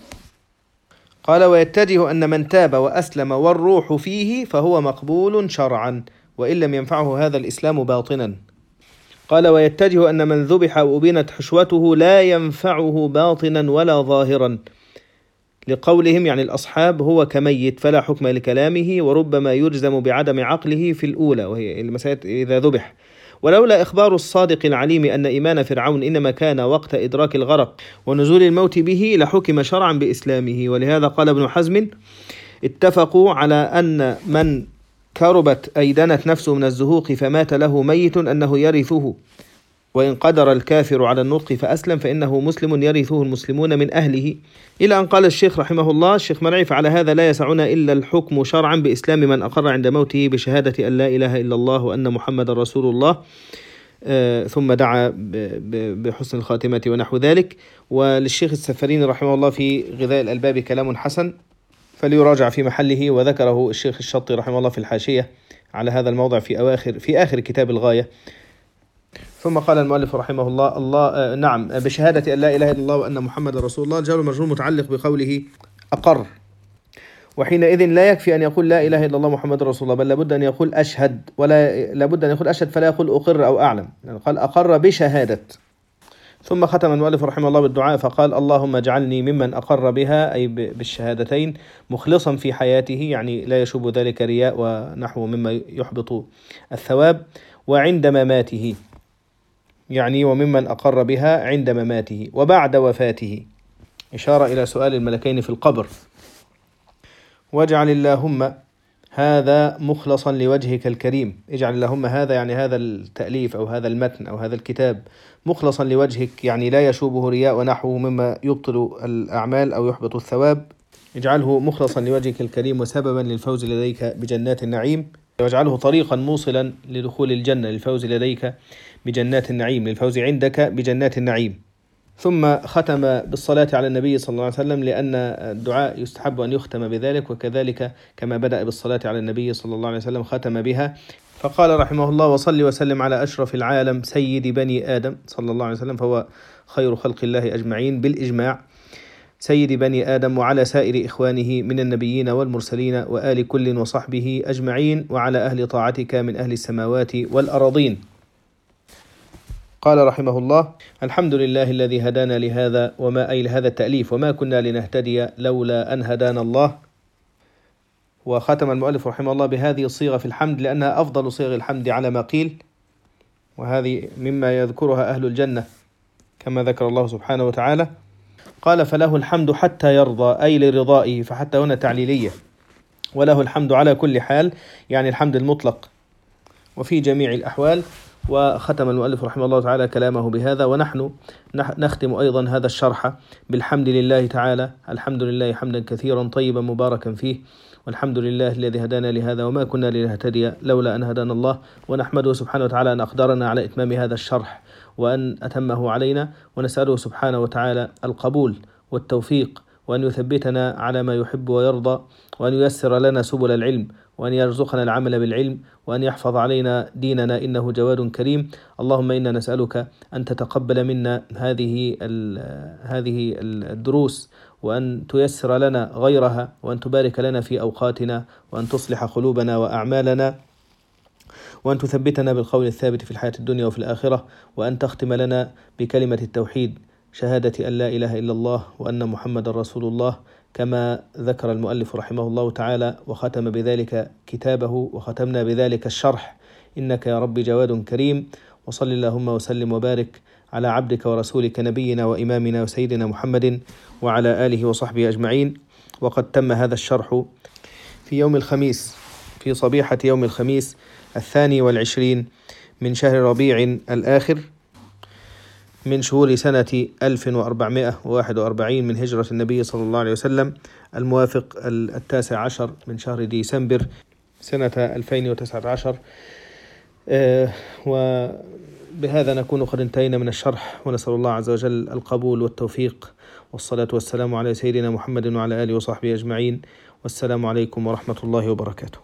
قال ويتجه أن من تاب وأسلم والروح فيه فهو مقبول شرعا وإن لم ينفعه هذا الإسلام باطنا. قال ويتجه أن من ذبح وأبينت حشوته لا ينفعه باطنا ولا ظاهرا، لقولهم يعني الأصحاب هو كميت فلا حكم لكلامه، وربما يجزم بعدم عقله في الأولى وهي المسألة إذا ذبح. ولولا إخبار الصادق العليم أن إيمان فرعون إنما كان وقت إدراك الغرق ونزول الموت به لحكم شرعا بإسلامه. ولهذا قال ابن حزم اتفقوا على أن من كربت أي دنت نفسه من الزهوق فمات له ميت أنه يرثه، وإن قدر الكافر على النطق فأسلم فإنه مسلم يرثه المسلمون من أهله، إلى أن قال الشيخ رحمه الله الشيخ مرعي فعلى هذا لا يسعنا إلا الحكم شرعا بإسلام من أقر عند موته بشهادة أن لا إله إلا الله وأن محمد رسول الله، آه ثم دعا بحسن الخاتمة ونحو ذلك. وللشيخ السفرين رحمه الله في غذاء الألباب كلام حسن فليراجع في محله، وذكره الشيخ الشطي رحمه الله في الحاشية على هذا الموضع في أواخر في آخر كتاب الغاية. ثم قال المؤلف رحمه الله الله آه نعم بشهادة أن لا إله إلا الله وأن محمد رسول الله، جار مجرور متعلق بقوله أقر، وحينئذ لا يكفي أن يقول لا إله إلا الله محمد رسول الله، بل لابد أن يقول أشهد، ولا لابد أن يقول أشهد فلا يقول أقر أو أعلم، يعني قال أقر بشهادة. ثم ختم المؤلف رحمه الله بالدعاء فقال اللهم اجعلني ممن أقر بها أي بالشهادتين مخلصا في حياته، يعني لا يشوب ذلك رياء ونحو مما يحبط الثواب، وعند مماته يعني وممن أقر بها عند مماته وبعد وفاته، إشارة إلى سؤال الملكين في القبر. واجعل اللهم هذا مخلصا لوجهك الكريم، اجعل اللهم هذا يعني هذا التأليف أو هذا المتن أو هذا الكتاب مخلصا لوجهك، يعني لا يشوبه رياء ونحوه مما يبطل الأعمال أو يحبط الثواب، اجعله مخلصا لوجهك الكريم وسببا للفوز لديك بجنات النعيم، واجعله طريقا موصلا لدخول الجنة للفوز لديك بجنات النعيم، للفوز عندك بجنات النعيم. ثم ختم بالصلاة على النبي صلى الله عليه وسلم، لأن الدعاء يستحب أن يختم بذلك، وكذلك كما بدأ بالصلاة على النبي صلى الله عليه وسلم ختم بها، فقال رحمه الله وصل وسلم على أشرف العالم سيد بني آدم صلى الله عليه وسلم، فهو خير خلق الله أجمعين بالإجماع، سيد بني آدم، وعلى سائر إخوانه من النبيين والمرسلين وآل كل وصحبه أجمعين، وعلى أهل طاعتك من أهل السماوات والأراضين. قال رحمه الله الحمد لله الذي هدانا لهذا وما أي لهذا التأليف وما كنا لنهتدي لولا أن هدانا الله. وختم المؤلف رحمه الله بهذه الصيغة في الحمد لأنها أفضل صيغ الحمد على ما قيل، وهذه مما يذكرها أهل الجنة كما ذكر الله سبحانه وتعالى. قال فله الحمد حتى يرضى أي لرضائه، فحتى هنا تعليلية، وله الحمد على كل حال يعني الحمد المطلق وفي جميع الأحوال. وختم المؤلف رحمه الله تعالى كلامه بهذا، ونحن نختم أيضا هذا الشرح بالحمد لله تعالى، الحمد لله حمدا كثيرا طيبا مباركا فيه، والحمد لله الذي هدانا لهذا وما كنا لنهتدي لولا أن هدانا الله. ونحمده سبحانه وتعالى أن أقدرنا على إتمام هذا الشرح وأن أتمه علينا، ونسأله سبحانه وتعالى القبول والتوفيق، وأن يثبتنا على ما يحب ويرضى، وأن ييسر لنا سبل العلم، وأن يرزقنا العمل بالعلم، وأن يحفظ علينا ديننا إنه جواد كريم. اللهم إنا نسألك أن تتقبل منا هذه هذه الدروس، وأن تيسر لنا غيرها، وأن تبارك لنا في أوقاتنا، وأن تصلح قلوبنا وأعمالنا، وأن تثبتنا بالقول الثابت في الحياة الدنيا وفي الآخرة، وأن تختم لنا بكلمة التوحيد شهادة أن لا إله إلا الله وأن محمد رسول الله، كما ذكر المؤلف رحمه الله تعالى وختم بذلك كتابه، وختمنا بذلك الشرح. إنك يا رب جواد كريم. وصل اللهم وسلم وبارك على عبدك ورسولك نبينا وإمامنا وسيدنا محمد وعلى آله وصحبه أجمعين. وقد تم هذا الشرح في يوم الخميس في صبيحة يوم الخميس الثاني والعشرين من شهر ربيع الآخر من شهور سنة ألف وأربعمائة وواحد وأربعين من هجرة النبي صلى الله عليه وسلم، الموافق التاسع عشر من شهر ديسمبر سنة ألفين وتسعة عشر. آه وبهذا نكون قد انتهينا من الشرح، ونسأل الله عز وجل القبول والتوفيق، والصلاة والسلام على سيدنا محمد وعلى آله وصحبه أجمعين، والسلام عليكم ورحمة الله وبركاته.